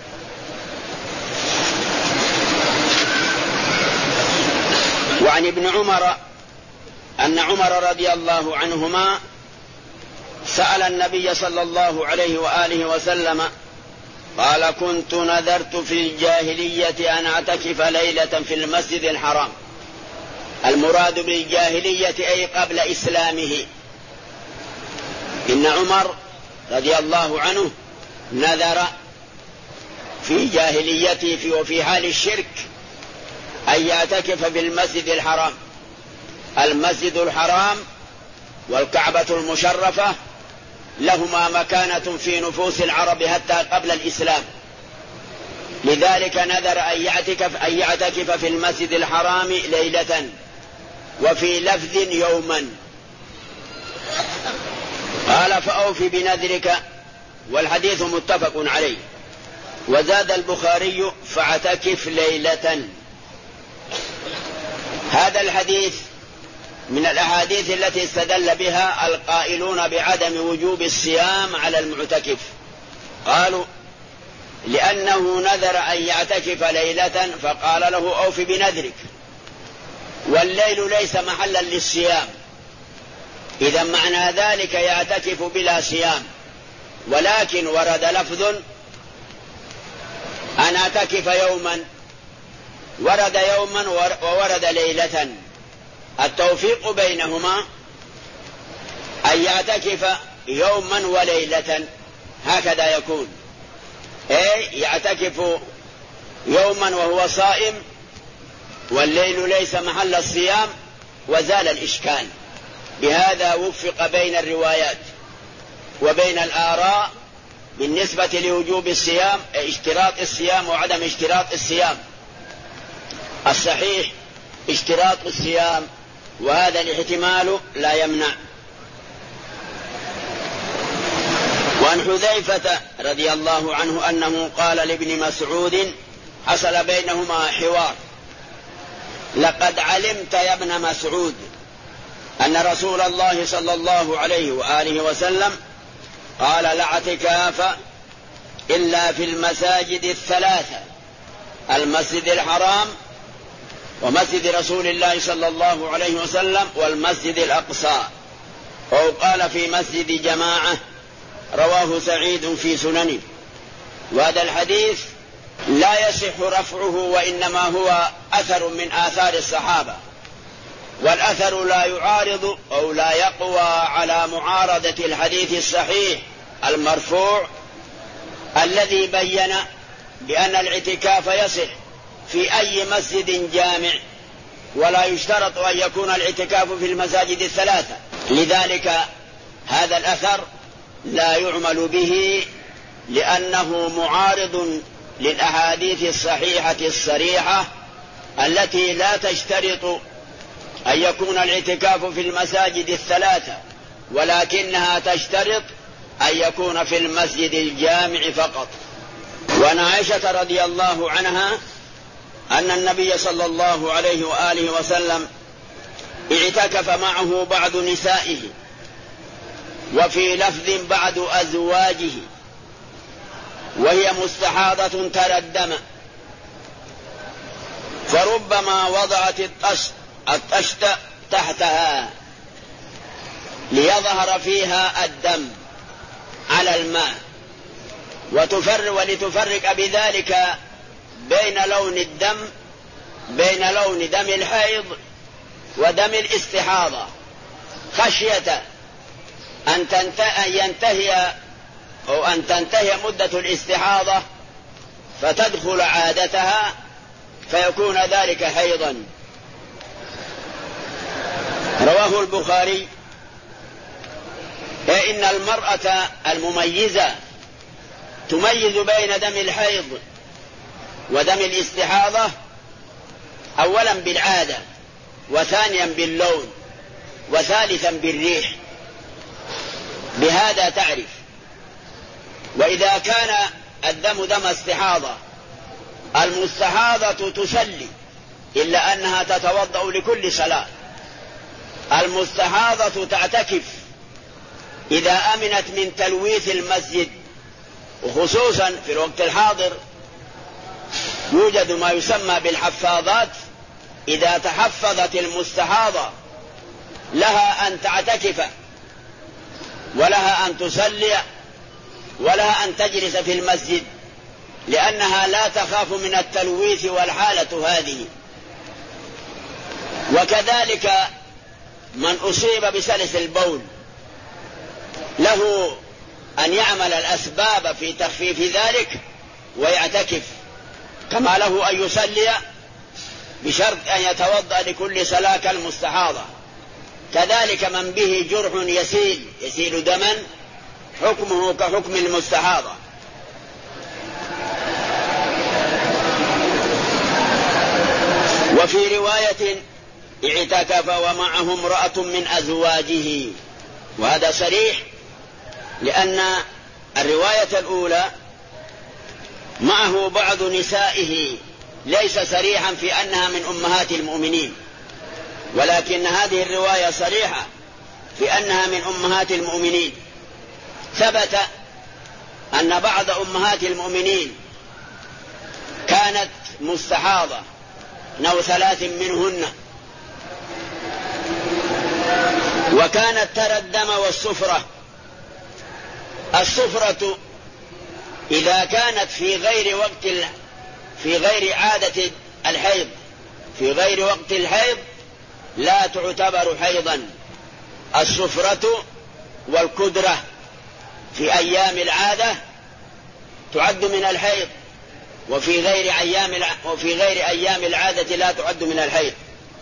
وعن ابن عمر أن عمر رضي الله عنهما سأل النبي صلى الله عليه وآله وسلم قال: كنت نذرت في الجاهلية أن أعتكف ليلة في المسجد الحرام. المراد بالجاهلية أي قبل إسلامه، إن عمر رضي الله عنه نذر في جاهليته وفي حال الشرك أن يعتكف بالمسجد الحرام. المسجد الحرام والكعبة المشرفة لهما مكانة في نفوس العرب حتى قبل الإسلام، لذلك نذر أن يعتكف, أن يعتكف في المسجد الحرام ليلة، وفي لفظ يوما. قال فأوف بنذرك، والحديث متفق عليه. وزاد البخاري فاعتكف ليلة. هذا الحديث من الأحاديث التي استدل بها القائلون بعدم وجوب الصيام على المعتكف. قالوا لأنه نذر أن يعتكف ليلة فقال له أوف بنذرك، والليل ليس محلا للصيام، إذا معنى ذلك يعتكف بلا صيام. ولكن ورد لفظ أن اعتكف يوما، ورد يوما وورد ليلة، التوفيق بينهما أن يعتكف يوما وليلة، هكذا يكون، أي يعتكف يوما وهو صائم والليل ليس محل الصيام، وزال الإشكال. بهذا وفق بين الروايات وبين الآراء بالنسبة لوجوب الصيام، اشتراط الصيام وعدم اشتراط الصيام. الصحيح اشتراط الصيام، وهذا الاحتمال لا يمنع. وعن حذيفة رضي الله عنه أنه قال لابن مسعود، حصل بينهما حوار: لقد علمت يا ابن مسعود أن رسول الله صلى الله عليه وآله وسلم قال لا اعتكاف إلا في المساجد الثلاثة، المسجد الحرام ومسجد رسول الله صلى الله عليه وسلم والمسجد الأقصى، أو قال في مسجد جماعة، رواه سعيد في سننه. وهذا الحديث لا يصح رفعه، وإنما هو أثر من آثار الصحابة، والأثر لا يعارض أو لا يقوى على معارضة الحديث الصحيح المرفوع الذي بين بأن الاعتكاف يصح في أي مسجد جامع، ولا يشترط أن يكون الاعتكاف في المساجد الثلاثة. لذلك هذا الأثر لا يعمل به، لأنه معارض للأحاديث الصحيحة الصريحة التي لا تشترط أن يكون الاعتكاف في المساجد الثلاثة، ولكنها تشترط أن يكون في المسجد الجامع فقط. وعن عائشة رضي الله عنها أن النبي صلى الله عليه وآله وسلم اعتكف معه بعض نسائه، وفي لفظ بعض أزواجه، وهي مستحاضة ترى الدم، فربما وضعت الطشت الطشت تحتها ليظهر فيها الدم على الماء، وتفر ولتفرق بذلك بين لون الدم بين لون دم الحيض ودم الاستحاضة، خشية أن ينتهي أو أن تنتهي مدة الاستحاضة فتدخل عادتها فيكون ذلك حيضا. رواه البخاري: إن المرأة المميزة تميز بين دم الحيض ودم الاستحاضة أولا بالعادة، وثانيا باللون، وثالثا بالريح، بهذا تعرف. وإذا كان الدم دم استحاضة، المستحاضة تسلي إلا أنها تتوضأ لكل صلاة، المستحاضة تعتكف إذا أمنت من تلويث المسجد، وخصوصا في الوقت الحاضر يوجد ما يسمى بالحفاظات، إذا تحفظت المستحاضة لها أن تعتكف ولها أن تصلي ولها أن تجلس في المسجد، لأنها لا تخاف من التلويث والحالة هذه. وكذلك من أصيب بسلس البول له أن يعمل الأسباب في تخفيف ذلك ويعتكف، كما له أن يصلي بشرط أن يتوضأ لكل صلاة كالمستحاضة. كذلك من به جرح يسيل يسيل دما حكمه كحكم المستحاضة. وفي رواية اعتكف ومعه امرأة من أزواجه، وهذا صريح، لأن الرواية الأولى معه بعض نسائه ليس صريحا في أنها من أمهات المؤمنين، ولكن هذه الرواية صريحة في أنها من أمهات المؤمنين. ثبت أن بعض أمهات المؤمنين كانت مستحاضة نو ثلاث منهن، وكانت ترى الدم والصفرة. الصفرة إذا كانت في غير وقت في غير عادة الحيض في غير وقت الحيض لا تعتبر حيضا. الصفرة والكدرة في أيام العادة تعد من الحيض، وفي غير أيام وفي غير أيام العادة لا تعد من الحيض.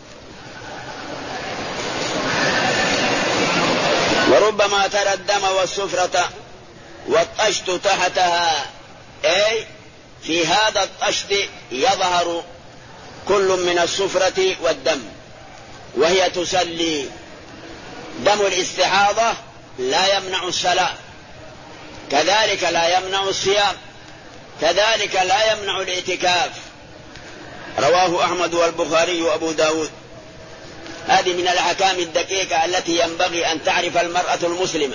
وربما ترى الدم والصفرة والطشت تحتها، أي في هذا الطشت يظهر كل من الصفرة والدم وهي تصلي. دم الاستحاضة لا يمنع الصلاة، كذلك لا يمنع الصيام، كذلك لا يمنع الاعتكاف. رواه أحمد والبخاري وأبو داود. هذه من الأحكام الدقيقة التي ينبغي أن تعرف المرأة المسلمة.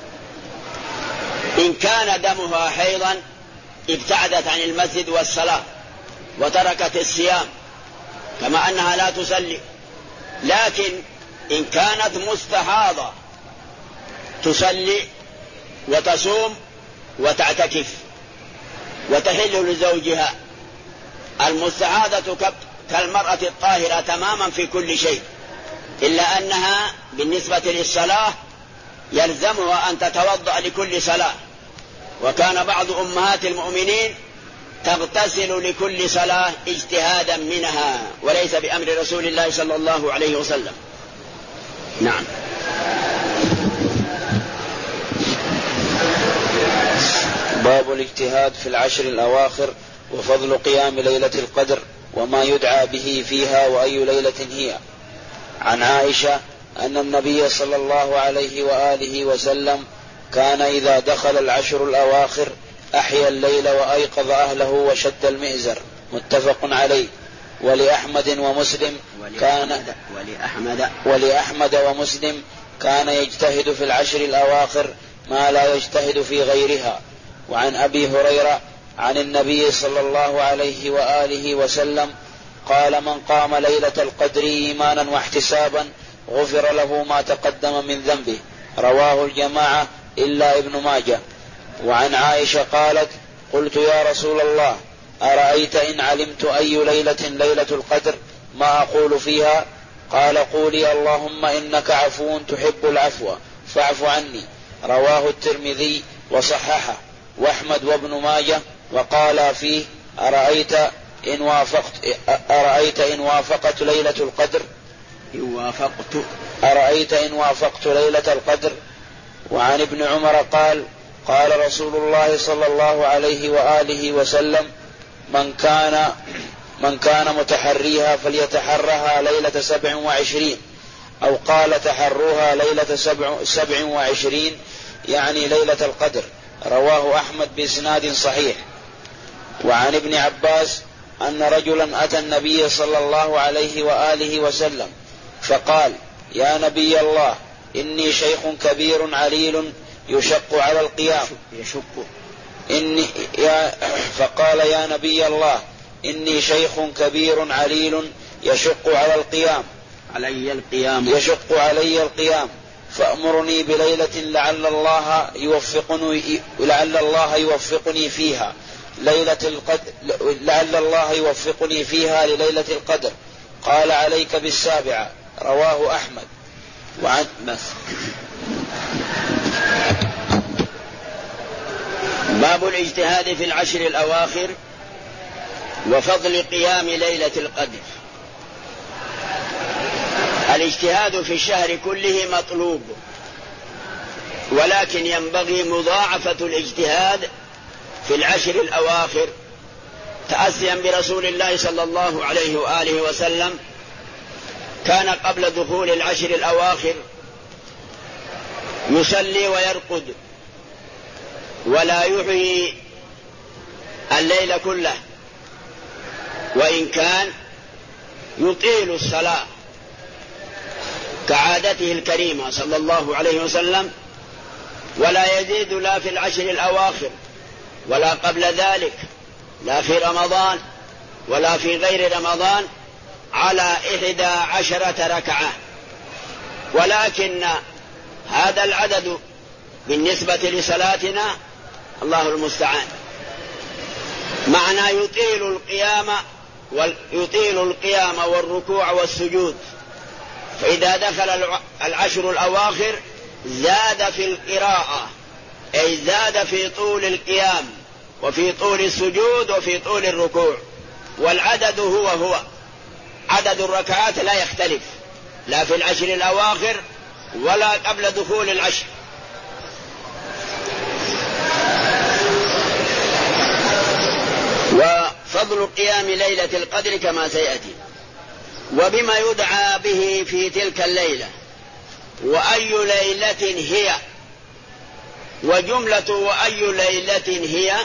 إن كان دمها حيضا ابتعدت عن المسجد والصلاة وتركت الصيام كما أنها لا تصلي، لكن إن كانت مستحاضة تصلي وتصوم وتعتكف وتحل لزوجها. المستحاضة كالمرأة الطاهرة تماما في كل شيء، إلا أنها بالنسبة للصلاة يلزمها أن تتوضأ لكل صلاة. وكان بعض أمهات المؤمنين تغتسل لكل صلاة اجتهادا منها، وليس بأمر رسول الله صلى الله عليه وسلم. نعم. باب الاجتهاد في العشر الأواخر وفضل قيام ليلة القدر وما يدعى به فيها وأي ليلة هي. عن عائشة أن النبي صلى الله عليه وآله وسلم كان إذا دخل العشر الأواخر أحيا الليل وأيقظ أهله وشد المئزر. متفق عليه. ولأحمد ومسلم كان ولأحمد ولأحمد ومسلم كان يجتهد في العشر الأواخر ما لا يجتهد في غيرها. وعن أبي هريرة عن النبي صلى الله عليه وآله وسلم قال: من قام ليلة القدر إيمانا واحتسابا غفر له ما تقدم من ذنبه. رواه الجماعة إلا ابن ماجه. وعن عائشة قالت: قلت يا رسول الله أرأيت إن علمت أي ليلة ليلة القدر ما أقول فيها؟ قال: قولي اللهم إنك عفو تحب العفو فاعف عني. رواه الترمذي وصححه وأحمد وابن ماجه وقال فيه: أرأيت إن وافقت أرأيت إن وافقت ليلة القدر وافقت أرأيت إن وافقت ليلة القدر. وعن ابن عمر قال: قال رسول الله صلى الله عليه وآله وسلم: من كان من كان متحريها فليتحرها ليلة سبع وعشرين، أو قال تحروها ليلة سبع, سبع وعشرين يعني ليلة القدر. رواه أحمد بإسناد صحيح. وعن ابن عباس أن رجلا أتى النبي صلى الله عليه وآله وسلم فقال: يا نبي الله إني شيخ كبير عليل يشق على القيام يشق إني يا فقال: يا نبي الله إني شيخ كبير عليل يشق على القيام علي القيام يشق علي القيام فأمرني بليلة لعل الله يوفقني لعل الله يوفقني فيها ليلة القدر لعل الله يوفقني فيها لليلة القدر. قال: عليك بالسابعة. رواه أحمد. وعن بس باب الاجتهاد في العشر الأواخر وفضل قيام ليلة القدر. الاجتهاد في الشهر كله مطلوب، ولكن ينبغي مضاعفة الاجتهاد في العشر الأواخر تأسيا برسول الله صلى الله عليه وآله وسلم. كان قبل دخول العشر الأواخر يصلي ويرقد ولا يحيي الليل كله، وإن كان يطيل الصلاة كعادته الكريمة صلى الله عليه وسلم، ولا يزيد لا في العشر الأواخر ولا قبل ذلك، لا في رمضان ولا في غير رمضان، على إحدى عشرة ركعة. ولكن هذا العدد بالنسبة لصلاتنا الله المستعان، معنى يطيل القيام ويطيل القيام والركوع والسجود. فإذا دخل العشر الأواخر زاد في القراءة، أي زاد في طول القيام وفي طول السجود وفي طول الركوع، والعدد هو هو عدد الركعات لا يختلف لا في العشر الأواخر ولا قبل دخول العشر. وفضل قيام ليلة القدر كما سيأتي، وبما يدعى به في تلك الليلة، وأي ليلة هي، وجملة وأي ليلة هي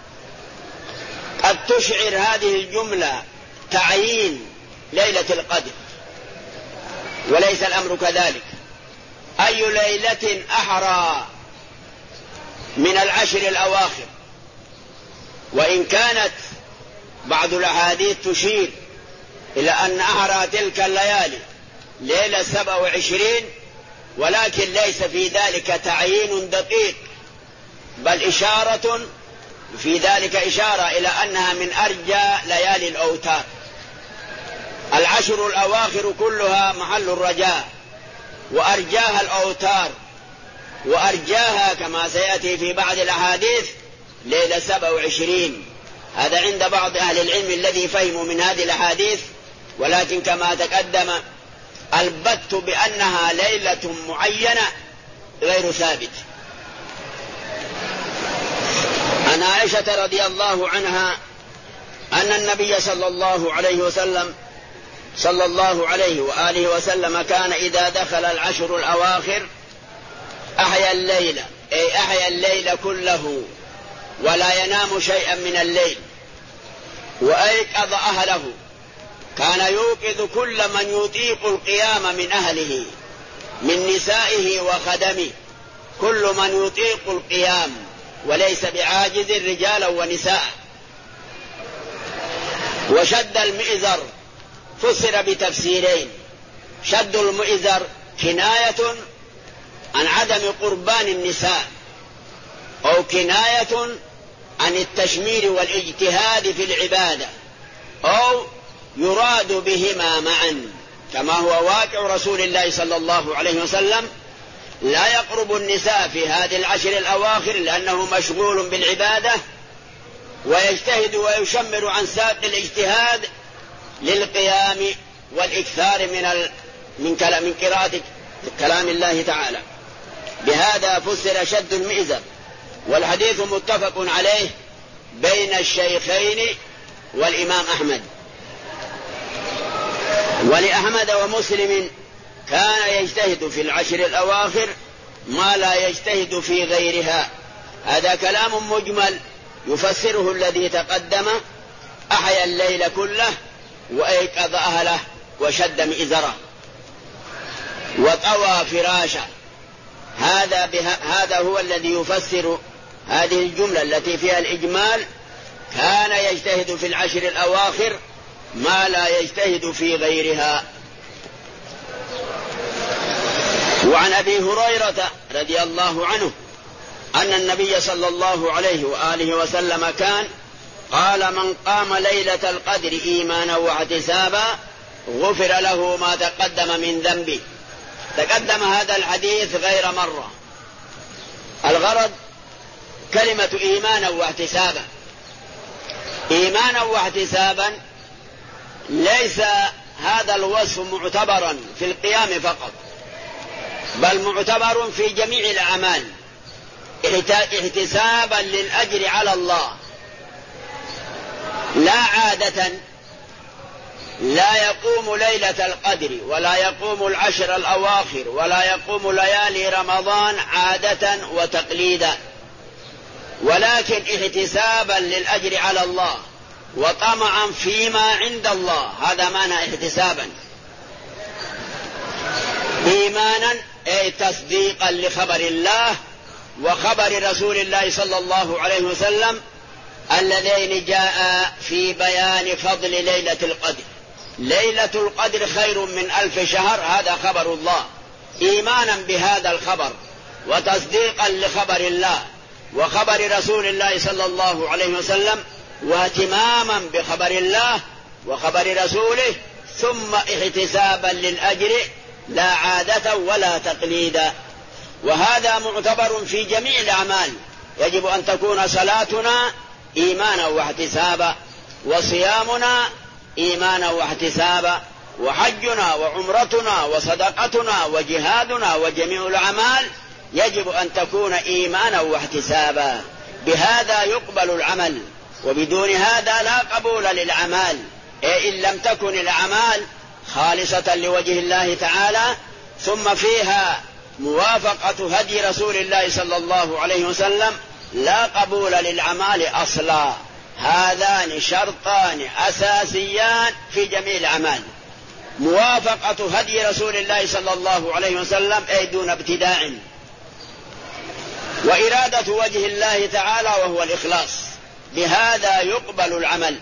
قد تشعر هذه الجملة تعيين ليلة القدر، وليس الأمر كذلك. أي ليلة أحرى من العشر الأواخر، وإن كانت بعض الأحاديث تشير إلى أن أحرى تلك الليالي ليلة سبع وعشرين، ولكن ليس في ذلك تعيين دقيق، بل إشارة في ذلك إشارة إلى أنها من أرجى ليالي الأوتار. العشر الأواخر كلها محل الرجاء، وأرجاها الأوتار، وأرجاها كما سيأتي في بعض الأحاديث ليلة سبع وعشرين. هذا عند بعض أهل العلم الذي فهموا من هذه الأحاديث، ولكن كما تقدم البت بأنها ليلة معينة غير ثابت. عن عائشة رضي الله عنها أن النبي صلى الله عليه وسلم صلى الله عليه وآله وسلم كان إذا دخل العشر الأواخر أحيا الليل، أي أحيا الليل كله ولا ينام شيئا من الليل، وأيقظ أهله. كان يوقظ كل من يطيق القيام من أهله من نسائه وخدمه، كل من يطيق القيام وليس بعاجز رجالا ونساء. وشد المئزر فسر بتفسيرين: شد المئزر كناية عن عدم قربان النساء، أو كناية عن التشمير والاجتهاد في العبادة، أو يراد بهما معا، كما هو واقع رسول الله صلى الله عليه وسلم. لا يقرب النساء في هذه العشر الأواخر لأنه مشغول بالعبادة، ويجتهد ويشمر عن ساق الاجتهاد للقيام والإكثار من ال... من كلام من قراءة كلام الله تعالى. بهذا فسر شد المئزر، والحديث متفق عليه بين الشيخين والإمام أحمد. ولأحمد ومسلم كان يجتهد في العشر الأواخر ما لا يجتهد في غيرها. هذا كلام مجمل يفسره الذي تقدم: أحيا الليل كله وأيقظ أهله وشد مئزره وطوى فراشه. هذا, بها هذا هو الذي يفسر هذه الجملة التي فيها الإجمال: كان يجتهد في العشر الأواخر ما لا يجتهد في غيرها. وعن أبي هريرة رضي الله عنه أن النبي صلى الله عليه وآله وسلم كان قال: من قام ليلة القدر إيمانا واحتسابا غفر له ما تقدم من ذنبه. تقدم هذا الحديث غير مرة. الغرض كلمة إيمانا واحتسابا. إيمانا واحتسابا ليس هذا الوصف معتبرا في القيام فقط، بل معتبر في جميع الأعمال، احتسابا للأجر على الله. لا عادة لا يقوم ليلة القدر ولا يقوم العشر الأواخر ولا يقوم ليالي رمضان عادة وتقليدا، ولكن احتسابا للأجر على الله وطمعا فيما عند الله. هذا معنى احتسابا. إيمانا أي تصديقا لخبر الله وخبر رسول الله صلى الله عليه وسلم اللذين جاء في بيان فضل ليلة القدر. ليلة القدر خير من ألف شهر، هذا خبر الله. إيمانا بهذا الخبر وتصديقا لخبر الله وخبر رسول الله صلى الله عليه وسلم واهتماما بخبر الله وخبر رسوله، ثم احتسابا للأجر لا عادة ولا تقليدا. وهذا معتبر في جميع الأعمال. يجب أن تكون صلاتنا إيمانا واحتسابا، وصيامنا إيمانا واحتسابا، وحجنا وعمرتنا وصدقتنا وجهادنا وجميع الأعمال يجب أن تكون إيمانا واحتسابا. بهذا يقبل العمل، وبدون هذا لا قبول للأعمال. إن لم تكن الأعمال خالصة لوجه الله تعالى ثم فيها موافقة هدي رسول الله صلى الله عليه وسلم لا قبول للأعمال أصلا. هذان شرطان أساسيان في جميع الأعمال: موافقة هدي رسول الله صلى الله عليه وسلم أي دون ابتداع، وإرادة وجه الله تعالى وهو الإخلاص. بهذا يقبل العمل.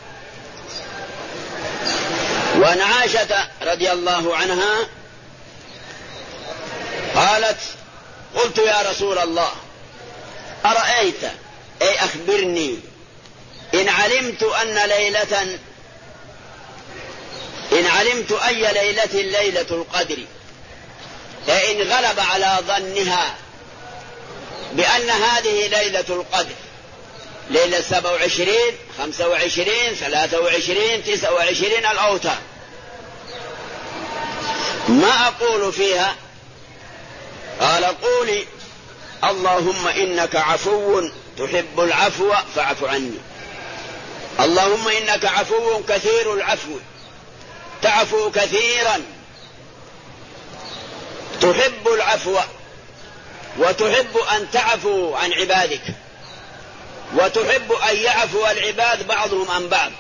وعن عائشة رضي الله عنها قالت: قلت يا رسول الله أرأيت أي أخبرني إن علمت أن ليلة إن علمت أي ليلة ليلة القدر، أي إن غلب على ظنها بأن هذه ليلة القدر، ليلة سبع وعشرين خمسة وعشرين ثلاثة وعشرين تسعة وعشرين الأوتار، ما أقول فيها؟ قال: قولي اللهم إنك عفو تحب العفو فاعف عني. اللهم إنك عفو كثير العفو تعفو كثيرا، تحب العفو وتحب أن تعفو عن عبادك، وتحب أن يعفو العباد بعضهم عن بعض.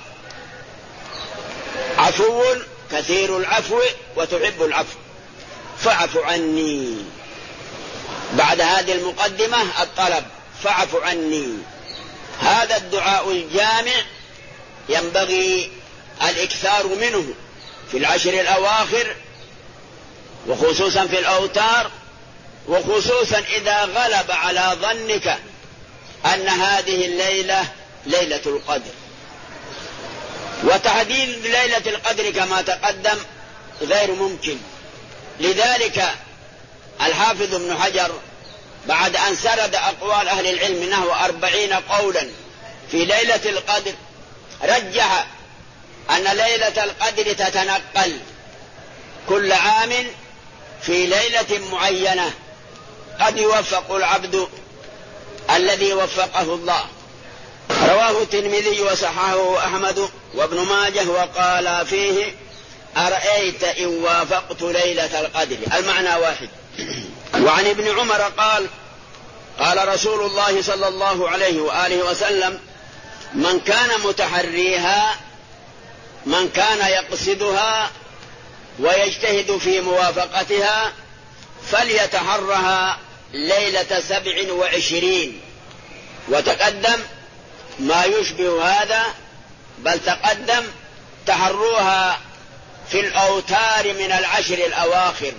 عفو كثير العفو وتحب العفو فاعف عني. بعد هذه المقدمة الطلب: فاعف عني. هذا الدعاء الجامع ينبغي الإكثار منه في العشر الأواخر، وخصوصا في الأوتار، وخصوصا إذا غلب على ظنك أن هذه الليلة ليلة القدر. وتحديد ليلة القدر كما تقدم غير ممكن. لذلك الحافظ ابن حجر بعد أن سرد أقوال أهل العلم نحو أربعين قولا في ليلة القدر رجح أن ليلة القدر تتنقل كل عام في ليلة معينة قد يوفق العبد الذي وفقه الله. رواه الترمذي وصححه أحمد وابن ماجه وقال فيه: أرأيت إن وافقت ليلة القدر. المعنى واحد. وعن ابن عمر قال: قال رسول الله صلى الله عليه وآله وسلم: من كان متحريها، من كان يقصدها ويجتهد في موافقتها، فليتحرها ليلة سبع وعشرين. وتقدم ما يشبه هذا، بل تقدم تحروها في الأوتار من العشر الأواخر.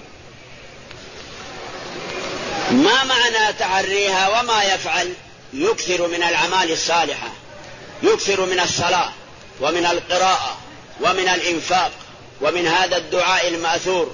ما معنى تحريها وما يفعل؟ يكثر من الأعمال الصالحة، يكثر من الصلاة ومن القراءة ومن الإنفاق ومن هذا الدعاء المأثور،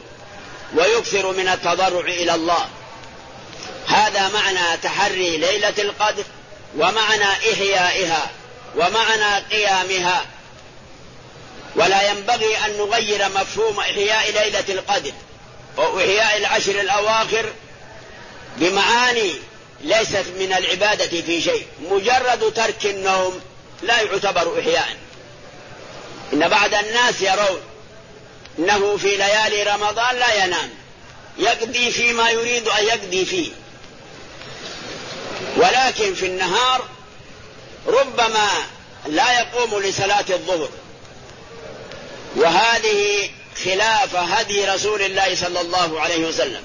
ويكثر من التضرع إلى الله. هذا معنى تحري ليلة القدر ومعنى إحيائها ومعنى قيامها، ولا ينبغي أن نغير مفهوم إحياء ليلة القدر أو إحياء العشر الأواخر بمعاني ليست من العبادة في شيء. مجرد ترك النوم لا يعتبر إحياء. إن بعض الناس يرون أنه في ليالي رمضان لا ينام، يقضي فيما يريد أن يقضي فيه، ولكن في النهار ربما لا يقوم لصلاة الظهر، وهذه خلاف هدي رسول الله صلى الله عليه وسلم.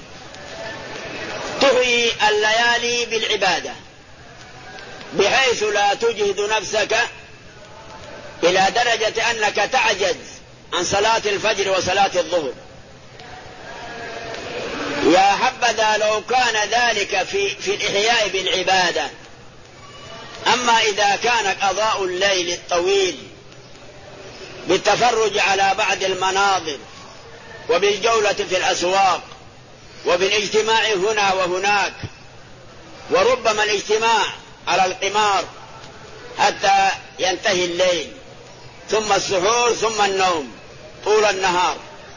تحيي الليالي بالعبادة بحيث لا تجهد نفسك إلى درجة أنك تعجز عن صلاة الفجر وصلاة الظهر. يا حبذا لو كان ذلك في, في الإحياء بالعبادة. أما إذا كان قضاء الليل الطويل بالتفرج على بعض المناظر وبالجولة في الأسواق وبالاجتماع هنا وهناك، وربما الاجتماع على القمار حتى ينتهي الليل، ثم السحور ثم النوم طول النهار،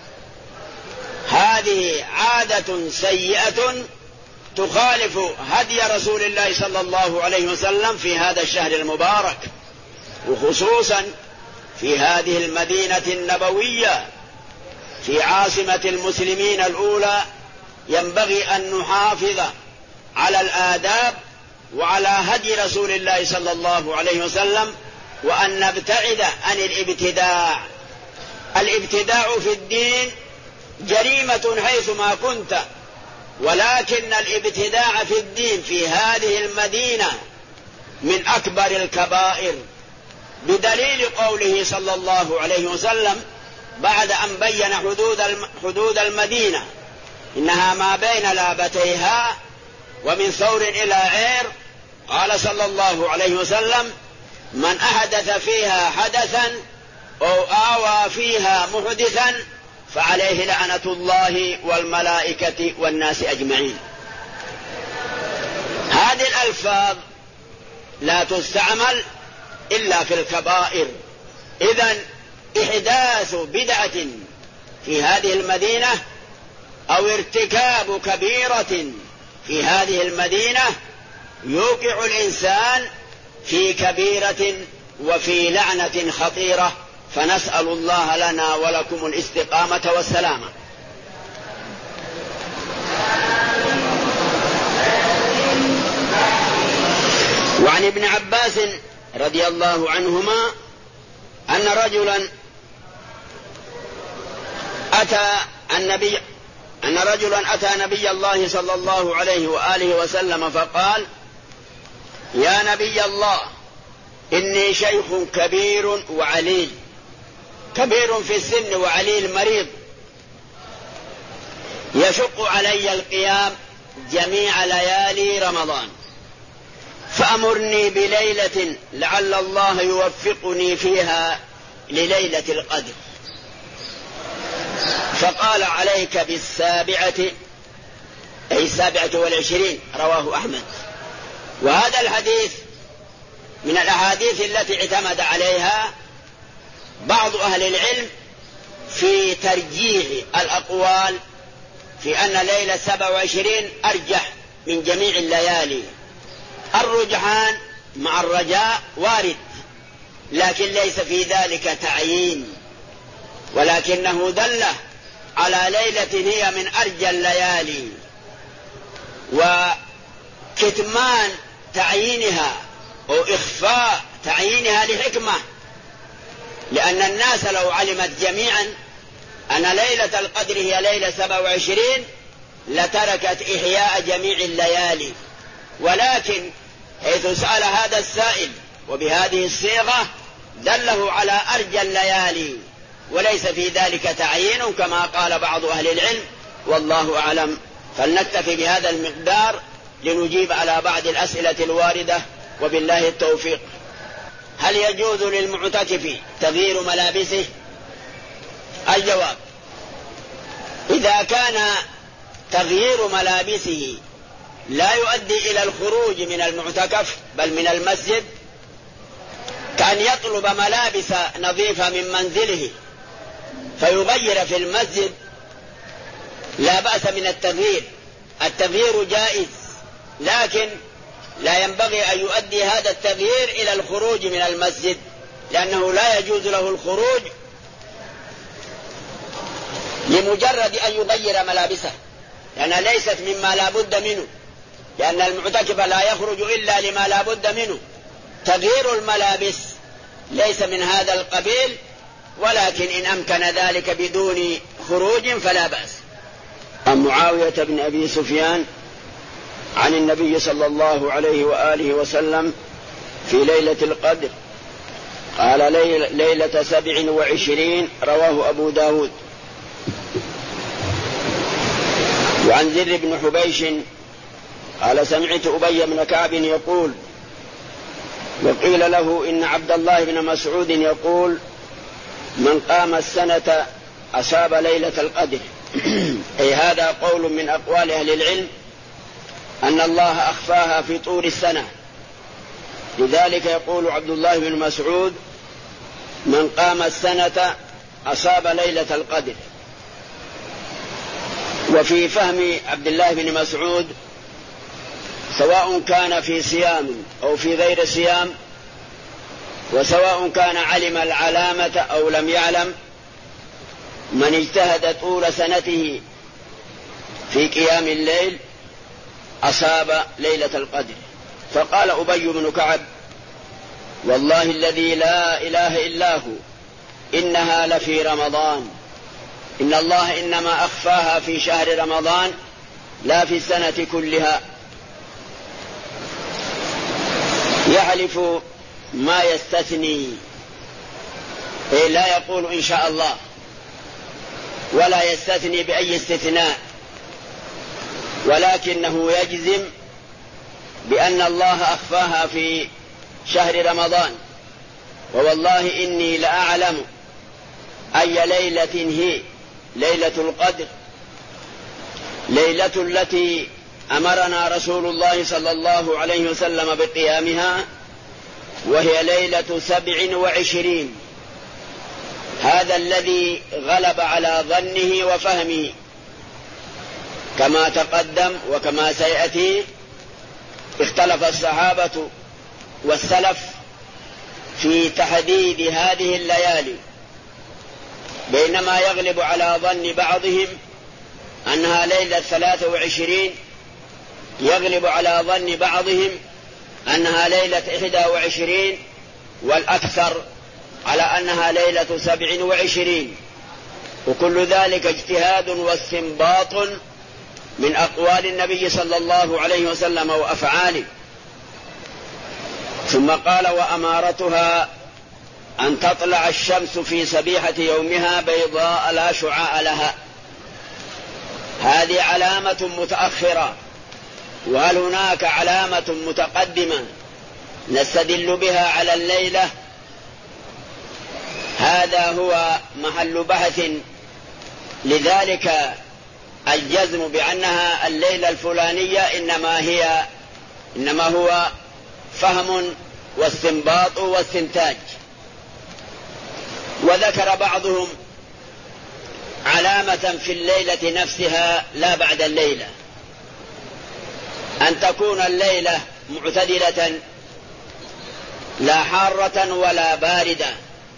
هذه عادة سيئة تخالف هدي رسول الله صلى الله عليه وسلم في هذا الشهر المبارك، وخصوصا في هذه المدينة النبوية في عاصمة المسلمين الأولى. ينبغي أن نحافظ على الآداب وعلى هدي رسول الله صلى الله عليه وسلم، وأن نبتعد عن الابتداع. الابتداع في الدين جريمة حيثما كنت، ولكن الابتداع في الدين في هذه المدينة من أكبر الكبائر، بدليل قوله صلى الله عليه وسلم بعد أن بين حدود حدود المدينة إنها ما بين لابتيها ومن ثور إلى عير، قال صلى الله عليه وسلم: من أحدث فيها حدثا أو آوى فيها محدثا فعليه لعنة الله والملائكة والناس أجمعين. هذه الألفاظ لا تستعمل إلا في الكبائر. إذن إحداث بدعة في هذه المدينة أو ارتكاب كبيرة في هذه المدينة يوقع الإنسان في كبيرة وفي لعنة خطيرة، فنسأل الله لنا ولكم الاستقامة والسلامة. وعن ابن عباس رضي الله عنهما أن رجلا أتى النبي أن رجلا أتى نبي الله صلى الله عليه وآله وسلم فقال: يا نبي الله، إني شيخ كبير وعليل، كبير في السن وعليل مريض، يشق علي القيام جميع ليالي رمضان، فأمرني بليلة لعل الله يوفقني فيها لليلة القدر. فقال: عليك بالسابعة، أي السابعة والعشرين، رواه أحمد. وهذا الحديث من الأحاديث التي اعتمد عليها بعض أهل العلم في ترجيح الأقوال في أن ليلة سبع وعشرين أرجح من جميع الليالي. الرجحان مع الرجاء وارد، لكن ليس في ذلك تعيين، ولكنه دل على ليلة هي من أرجى الليالي، وكتمان تعيينها أو إخفاء تعيينها لحكمة، لأن الناس لو علمت جميعا أن ليلة القدر هي ليلة سبع وعشرين لتركت إحياء جميع الليالي. ولكن حيث سأل هذا السائل وبهذه الصيغة دله على أرجى الليالي، وليس في ذلك تعيين كما قال بعض أهل العلم، والله أعلم. فلنكتفي بهذا المقدار لنجيب على بعض الأسئلة الواردة، وبالله التوفيق. هل يجوز للمعتكف تغيير ملابسه؟ الجواب: إذا كان تغيير ملابسه لا يؤدي إلى الخروج من المعتكف بل من المسجد، كأن يطلب ملابس نظيفة من منزله فيغير في المسجد، لا بأس من التغيير، التغيير جائز، لكن لا ينبغي أن يؤدي هذا التغيير إلى الخروج من المسجد، لأنه لا يجوز له الخروج لمجرد أن يغير ملابسه، لأنها ليست مما لا بد منه، لأن المعتكف لا يخرج إلا لما لا بد منه. تغيير الملابس ليس من هذا القبيل، ولكن إن أمكن ذلك بدون خروج فلا بأس. عن معاوية بن أبي سفيان عن النبي صلى الله عليه وآله وسلم في ليلة القدر قال ليلة سبع وعشرين، رواه أبو داود. وعن زر بن حبيش قال سمعت أبي بن كعب يقول وقيل له إن عبد الله بن مسعود يقول من قام السنة أصاب ليلة القدر. أي هذا قول من أقوال أهل العلم أن الله أخفاها في طول السنة، لذلك يقول عبد الله بن مسعود من قام السنة أصاب ليلة القدر. وفي فهم عبد الله بن مسعود سواء كان في صيام أو في غير صيام، وسواء كان علم العلامة أو لم يعلم، من اجتهد طول سنته في قيام الليل أصاب ليلة القدر. فقال أبي بن كعب والله الذي لا إله إلا هو إنها لفي رمضان، إن الله إنما أخفاها في شهر رمضان لا في السنة كلها. يحلف ما يستثني، إيه لا يقول إن شاء الله ولا يستثني بأي استثناء، ولكنه يجزم بأن الله أخفاها في شهر رمضان. ووالله إني لأعلم أي ليلة هي ليلة القدر، ليلة التي أمرنا رسول الله صلى الله عليه وسلم بقيامها، وهي ليلة سبع وعشرين. هذا الذي غلب على ظنه وفهمه كما تقدم وكما سيأتي. اختلف الصحابة والسلف في تحديد هذه الليالي، بينما يغلب على ظن بعضهم أنها ليلة ثلاثة وعشرين، يغلب على ظن بعضهم أنها ليلة إحدى وعشرين، والأكثر على أنها ليلة سبع وعشرين. وكل ذلك اجتهاد واستنباط من أقوال النبي صلى الله عليه وسلم وأفعاله. ثم قال وأمارتها أن تطلع الشمس في صبيحة يومها بيضاء لا شعاع لها. هذه علامة متأخرة، وهل هناك علامة متقدمة نستدل بها على الليلة؟ هذا هو محل بحث، لذلك الجزم بأنها الليلة الفلانية إنما هي إنما هو فهم واستنباط واستنتاج. وذكر بعضهم علامة في الليلة نفسها لا بعد الليلة، أن تكون الليلة معتدلة لا حارة ولا باردة.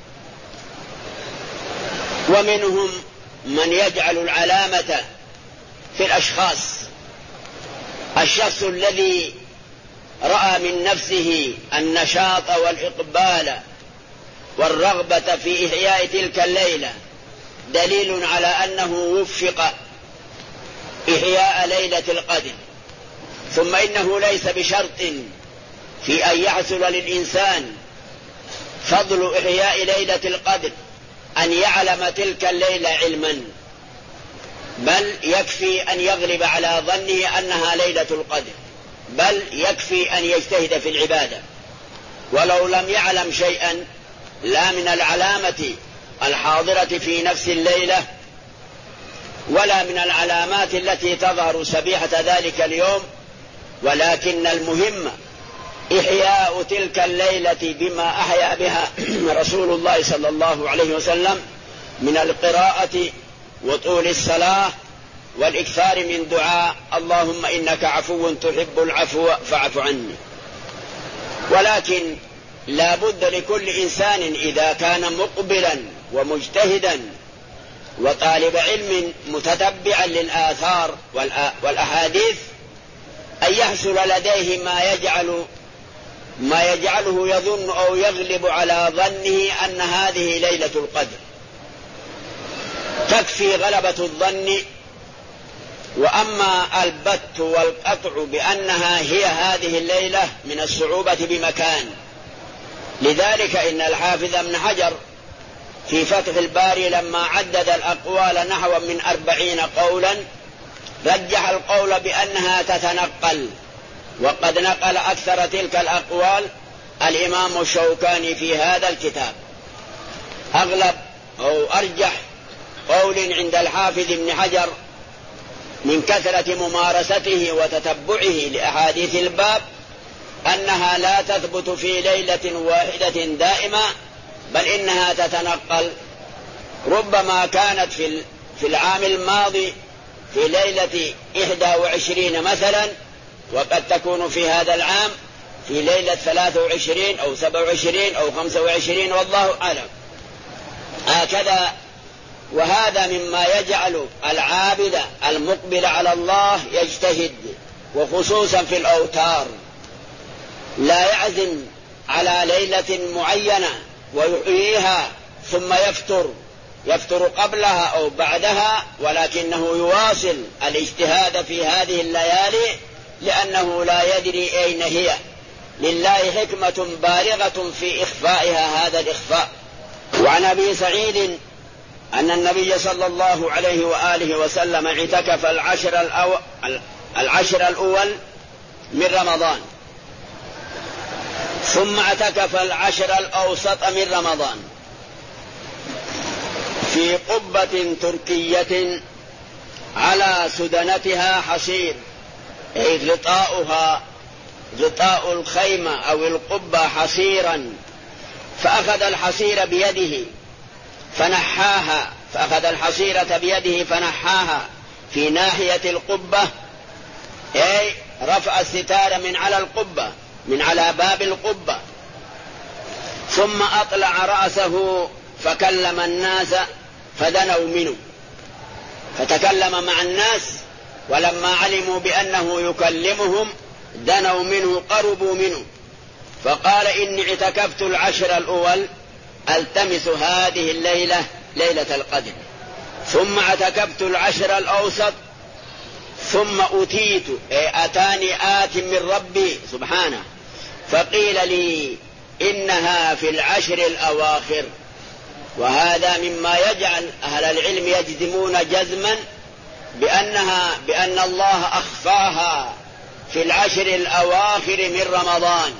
ومنهم من يجعل العلامة في الأشخاص، الشخص الذي رأى من نفسه النشاط والإقبال والرغبة في إحياء تلك الليلة دليل على أنه وفق إحياء ليلة القدر. ثم إنه ليس بشرط في أن يحصل للإنسان فضل إحياء ليلة القدر أن يعلم تلك الليلة علما، بل يكفي أن يغلب على ظنه أنها ليلة القدر، بل يكفي أن يجتهد في العبادة ولو لم يعلم شيئا لا من العلامة الحاضرة في نفس الليلة ولا من العلامات التي تظهر سبيحة ذلك اليوم، ولكن المهم إحياء تلك الليلة بما أحيا بها رسول الله صلى الله عليه وسلم من القراءة وطول الصلاة والإكثار من دعاء اللهم إنك عفو تحب العفو فاعف عني. ولكن لا بد لكل إنسان إذا كان مقبلا ومجتهدا وطالب علم متتبعا للآثار والأحاديث أن يحصل لديه ما يجعل ما يجعله يظن أو يغلب على ظنه أن هذه ليلة القدر. تكفي غلبة الظن، وأما البت والقطع بأنها هي هذه الليلة من الصعوبة بمكان. لذلك إن الحافظ ابن حجر في فتح الباري لما عدد الأقوال نحو من أربعين قولا رجح القول بأنها تتنقل، وقد نقل أكثر تلك الأقوال الإمام الشوكاني في هذا الكتاب. أغلب أو أرجح قول عند الحافظ ابن حجر من كثرة ممارسته وتتبعه لأحاديث الباب أنها لا تثبت في ليلة واحدة دائمة، بل إنها تتنقل. ربما كانت في في العام الماضي في ليلة إحدى وعشرين مثلا، وقد تكون في هذا العام في ليلة ثلاثة وعشرين أو سبع وعشرين أو خمسة وعشرين، والله أعلم. هكذا، وهذا مما يجعل العابد المقبل على الله يجتهد، وخصوصا في الأوتار لا يعزم على ليلة معينة ويحييها ثم يفتر يفتر قبلها أو بعدها، ولكنه يواصل الاجتهاد في هذه الليالي لأنه لا يدري أين هي. لله حكمة بالغة في إخفائها هذا الإخفاء. وعن أبي سعيد أن النبي صلى الله عليه وآله وسلم اعتكف العشر الأول, العشر الأول من رمضان، ثم اعتكف العشر الأوسط من رمضان في قبة تركية على سدنتها حصير، أي غطاؤها غطاء الخيمة أو القبة حصيرا، فأخذ الحصير بيده فنحاها فأخذ الحصيرة بيده فنحاها في ناحية القبة، أي رفع الستار من على القبة من على باب القبة، ثم أطلع رأسه فكلم الناس فدنوا منه، فتكلم مع الناس، ولما علموا بأنه يكلمهم دنوا منه قربوا منه، فقال إني اعتكفت العشر الأول ألتمس هذه الليلة ليلة القدر، ثم اعتكفت العشر الأوسط، ثم أتيت أتاني آت من ربي سبحانه فقيل لي إنها في العشر الأواخر. وهذا مما يجعل أهل العلم يجزمون جزما بأنها بأن الله أخفاها في العشر الأواخر من رمضان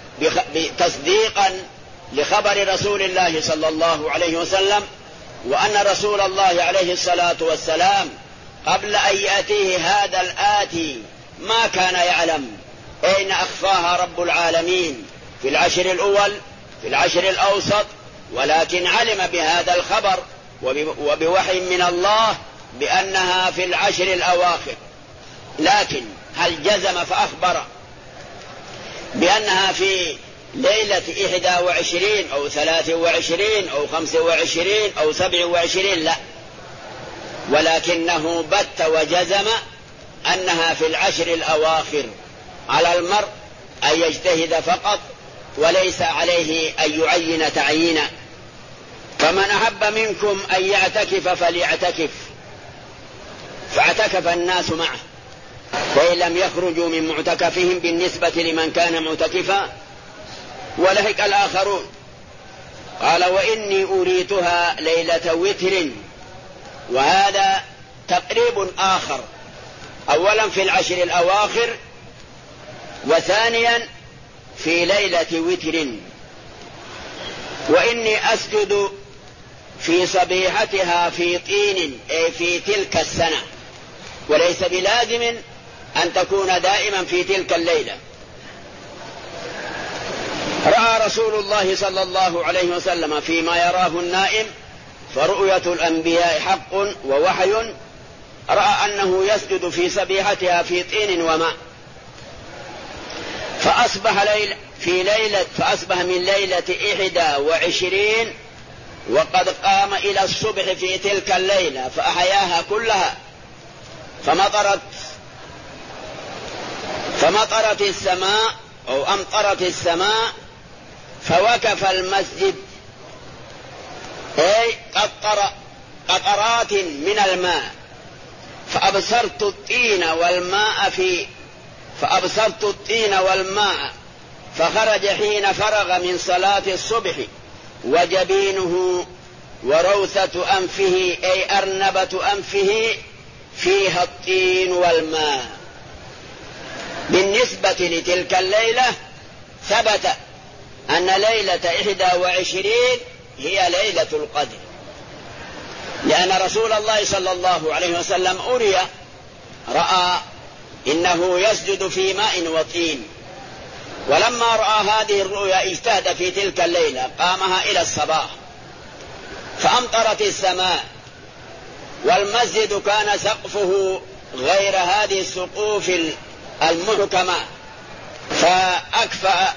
تصديقا لخبر رسول الله صلى الله عليه وسلم، وأن رسول الله عليه الصلاة والسلام قبل أن يأتيه هذا الآتي ما كان يعلم أين أخفاها رب العالمين في العشر الأول في العشر الأوسط، ولكن علم بهذا الخبر وبوحي من الله بأنها في العشر الأواخر. لكن هل جزم فأخبر بأنها في ليلة إحدى وعشرين أو ثلاث وعشرين أو خمس وعشرين أو سبع وعشرين؟ لا، ولكنه بت وجزم أنها في العشر الأواخر. على المرء أن يجتهد فقط وليس عليه أن يعين تعيينا. فمن أحب منكم أن يعتكف فليعتكف، فاعتكف الناس معه، فإن لم يخرجوا من معتكفهم بالنسبة لمن كان معتكفا ولهك الآخرون. قال وإني أريتها ليلة وتر، وهذا تقريب آخر، أولا في العشر الأواخر، وثانيا في ليلة وتر. وإني أسجد في صبيحتها في طين، أي في تلك السنة، وليس بلازم أن تكون دائما في تلك الليلة. رأى رسول الله صلى الله عليه وسلم فيما يراه النائم، فرؤية الأنبياء حق ووحي، رأى أنه يسجد في سبيحتها في طين وماء، فأصبح ليلة في ليلة فأصبح من ليلة إحدى وعشرين وقد قام إلى الصبح في تلك الليلة فأحياها كلها، فمطرت فمطرت السماء أو أمطرت السماء، فوقف المسجد أي قطر قطرات من الماء، فأبصرت الطين والماء في فأبصرت الطين والماء فخرج حين فرغ من صلاة الصبح، وجبينه وروثة أنفه أي أرنبة أنفه فيها الطين والماء. بالنسبة لتلك الليلة ثبت أن ليلة إحدى وعشرين هي ليلة القدر، لأن رسول الله صلى الله عليه وسلم أري رأى إنه يسجد في ماء وطين، ولما رأى هذه الرؤيا اجتهد في تلك الليلة قامها إلى الصباح، فأمطرت السماء، والمسجد كان سقفه غير هذه السقوف المحكمة، فأكفأ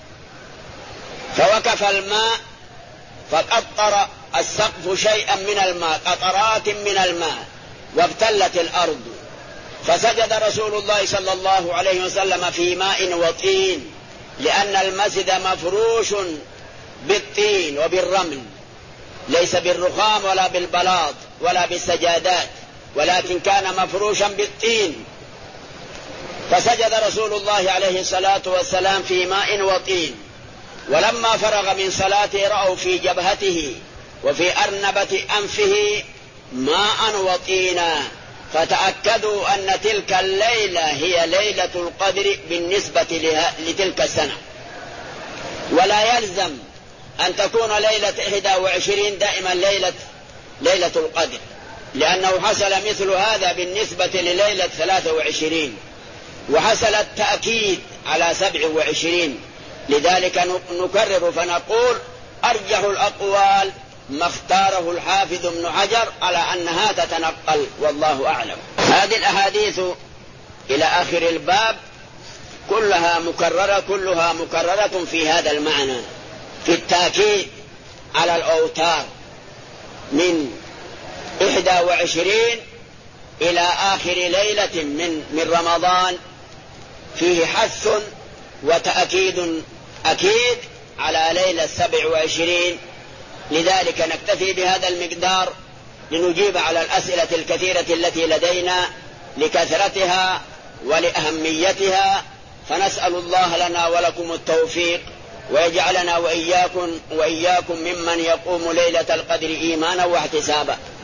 فوقف الماء فقطر السقف شيئا من الماء، قطرات من الماء، وابتلت الأرض، فسجد رسول الله صلى الله عليه وسلم في ماء وطين، لأن المسجد مفروش بالطين وبالرمل، ليس بالرخام ولا بالبلاط ولا بالسجادات، ولكن كان مفروشا بالطين. فسجد رسول الله عليه الصلاة والسلام في ماء وطين، ولما فرغ من صلاته رأوا في جبهته وفي أرنبة أنفه ماء وطينا، فتأكدوا أن تلك الليلة هي ليلة القدر بالنسبة لتلك السنة. ولا يلزم أن تكون ليلة إحدى وعشرين دائما ليلة ليلة القدر، لأنه حصل مثل هذا بالنسبة لليلة ثلاثة وعشرين، وحصل التأكيد على سبع وعشرين. لذلك نكرر فنقول أرجح الأقوال ما اختاره الحافظ ابن حجر على أنها تتنقل، والله أعلم. هذه الأحاديث إلى آخر الباب كلها مكررة كلها مكررة في هذا المعنى، في التأكيد على الأوتار من إحدى وعشرين إلى آخر ليلة من من رمضان، فيه حث وتأكيد أكيد على ليلة سبع وعشرين. لذلك نكتفي بهذا المقدار لنجيب على الأسئلة الكثيرة التي لدينا لكثرتها ولأهميتها، فنسأل الله لنا ولكم التوفيق، ويجعلنا وإياكم وإياكم ممن يقوم ليلة القدر إيمانا واحتسابا.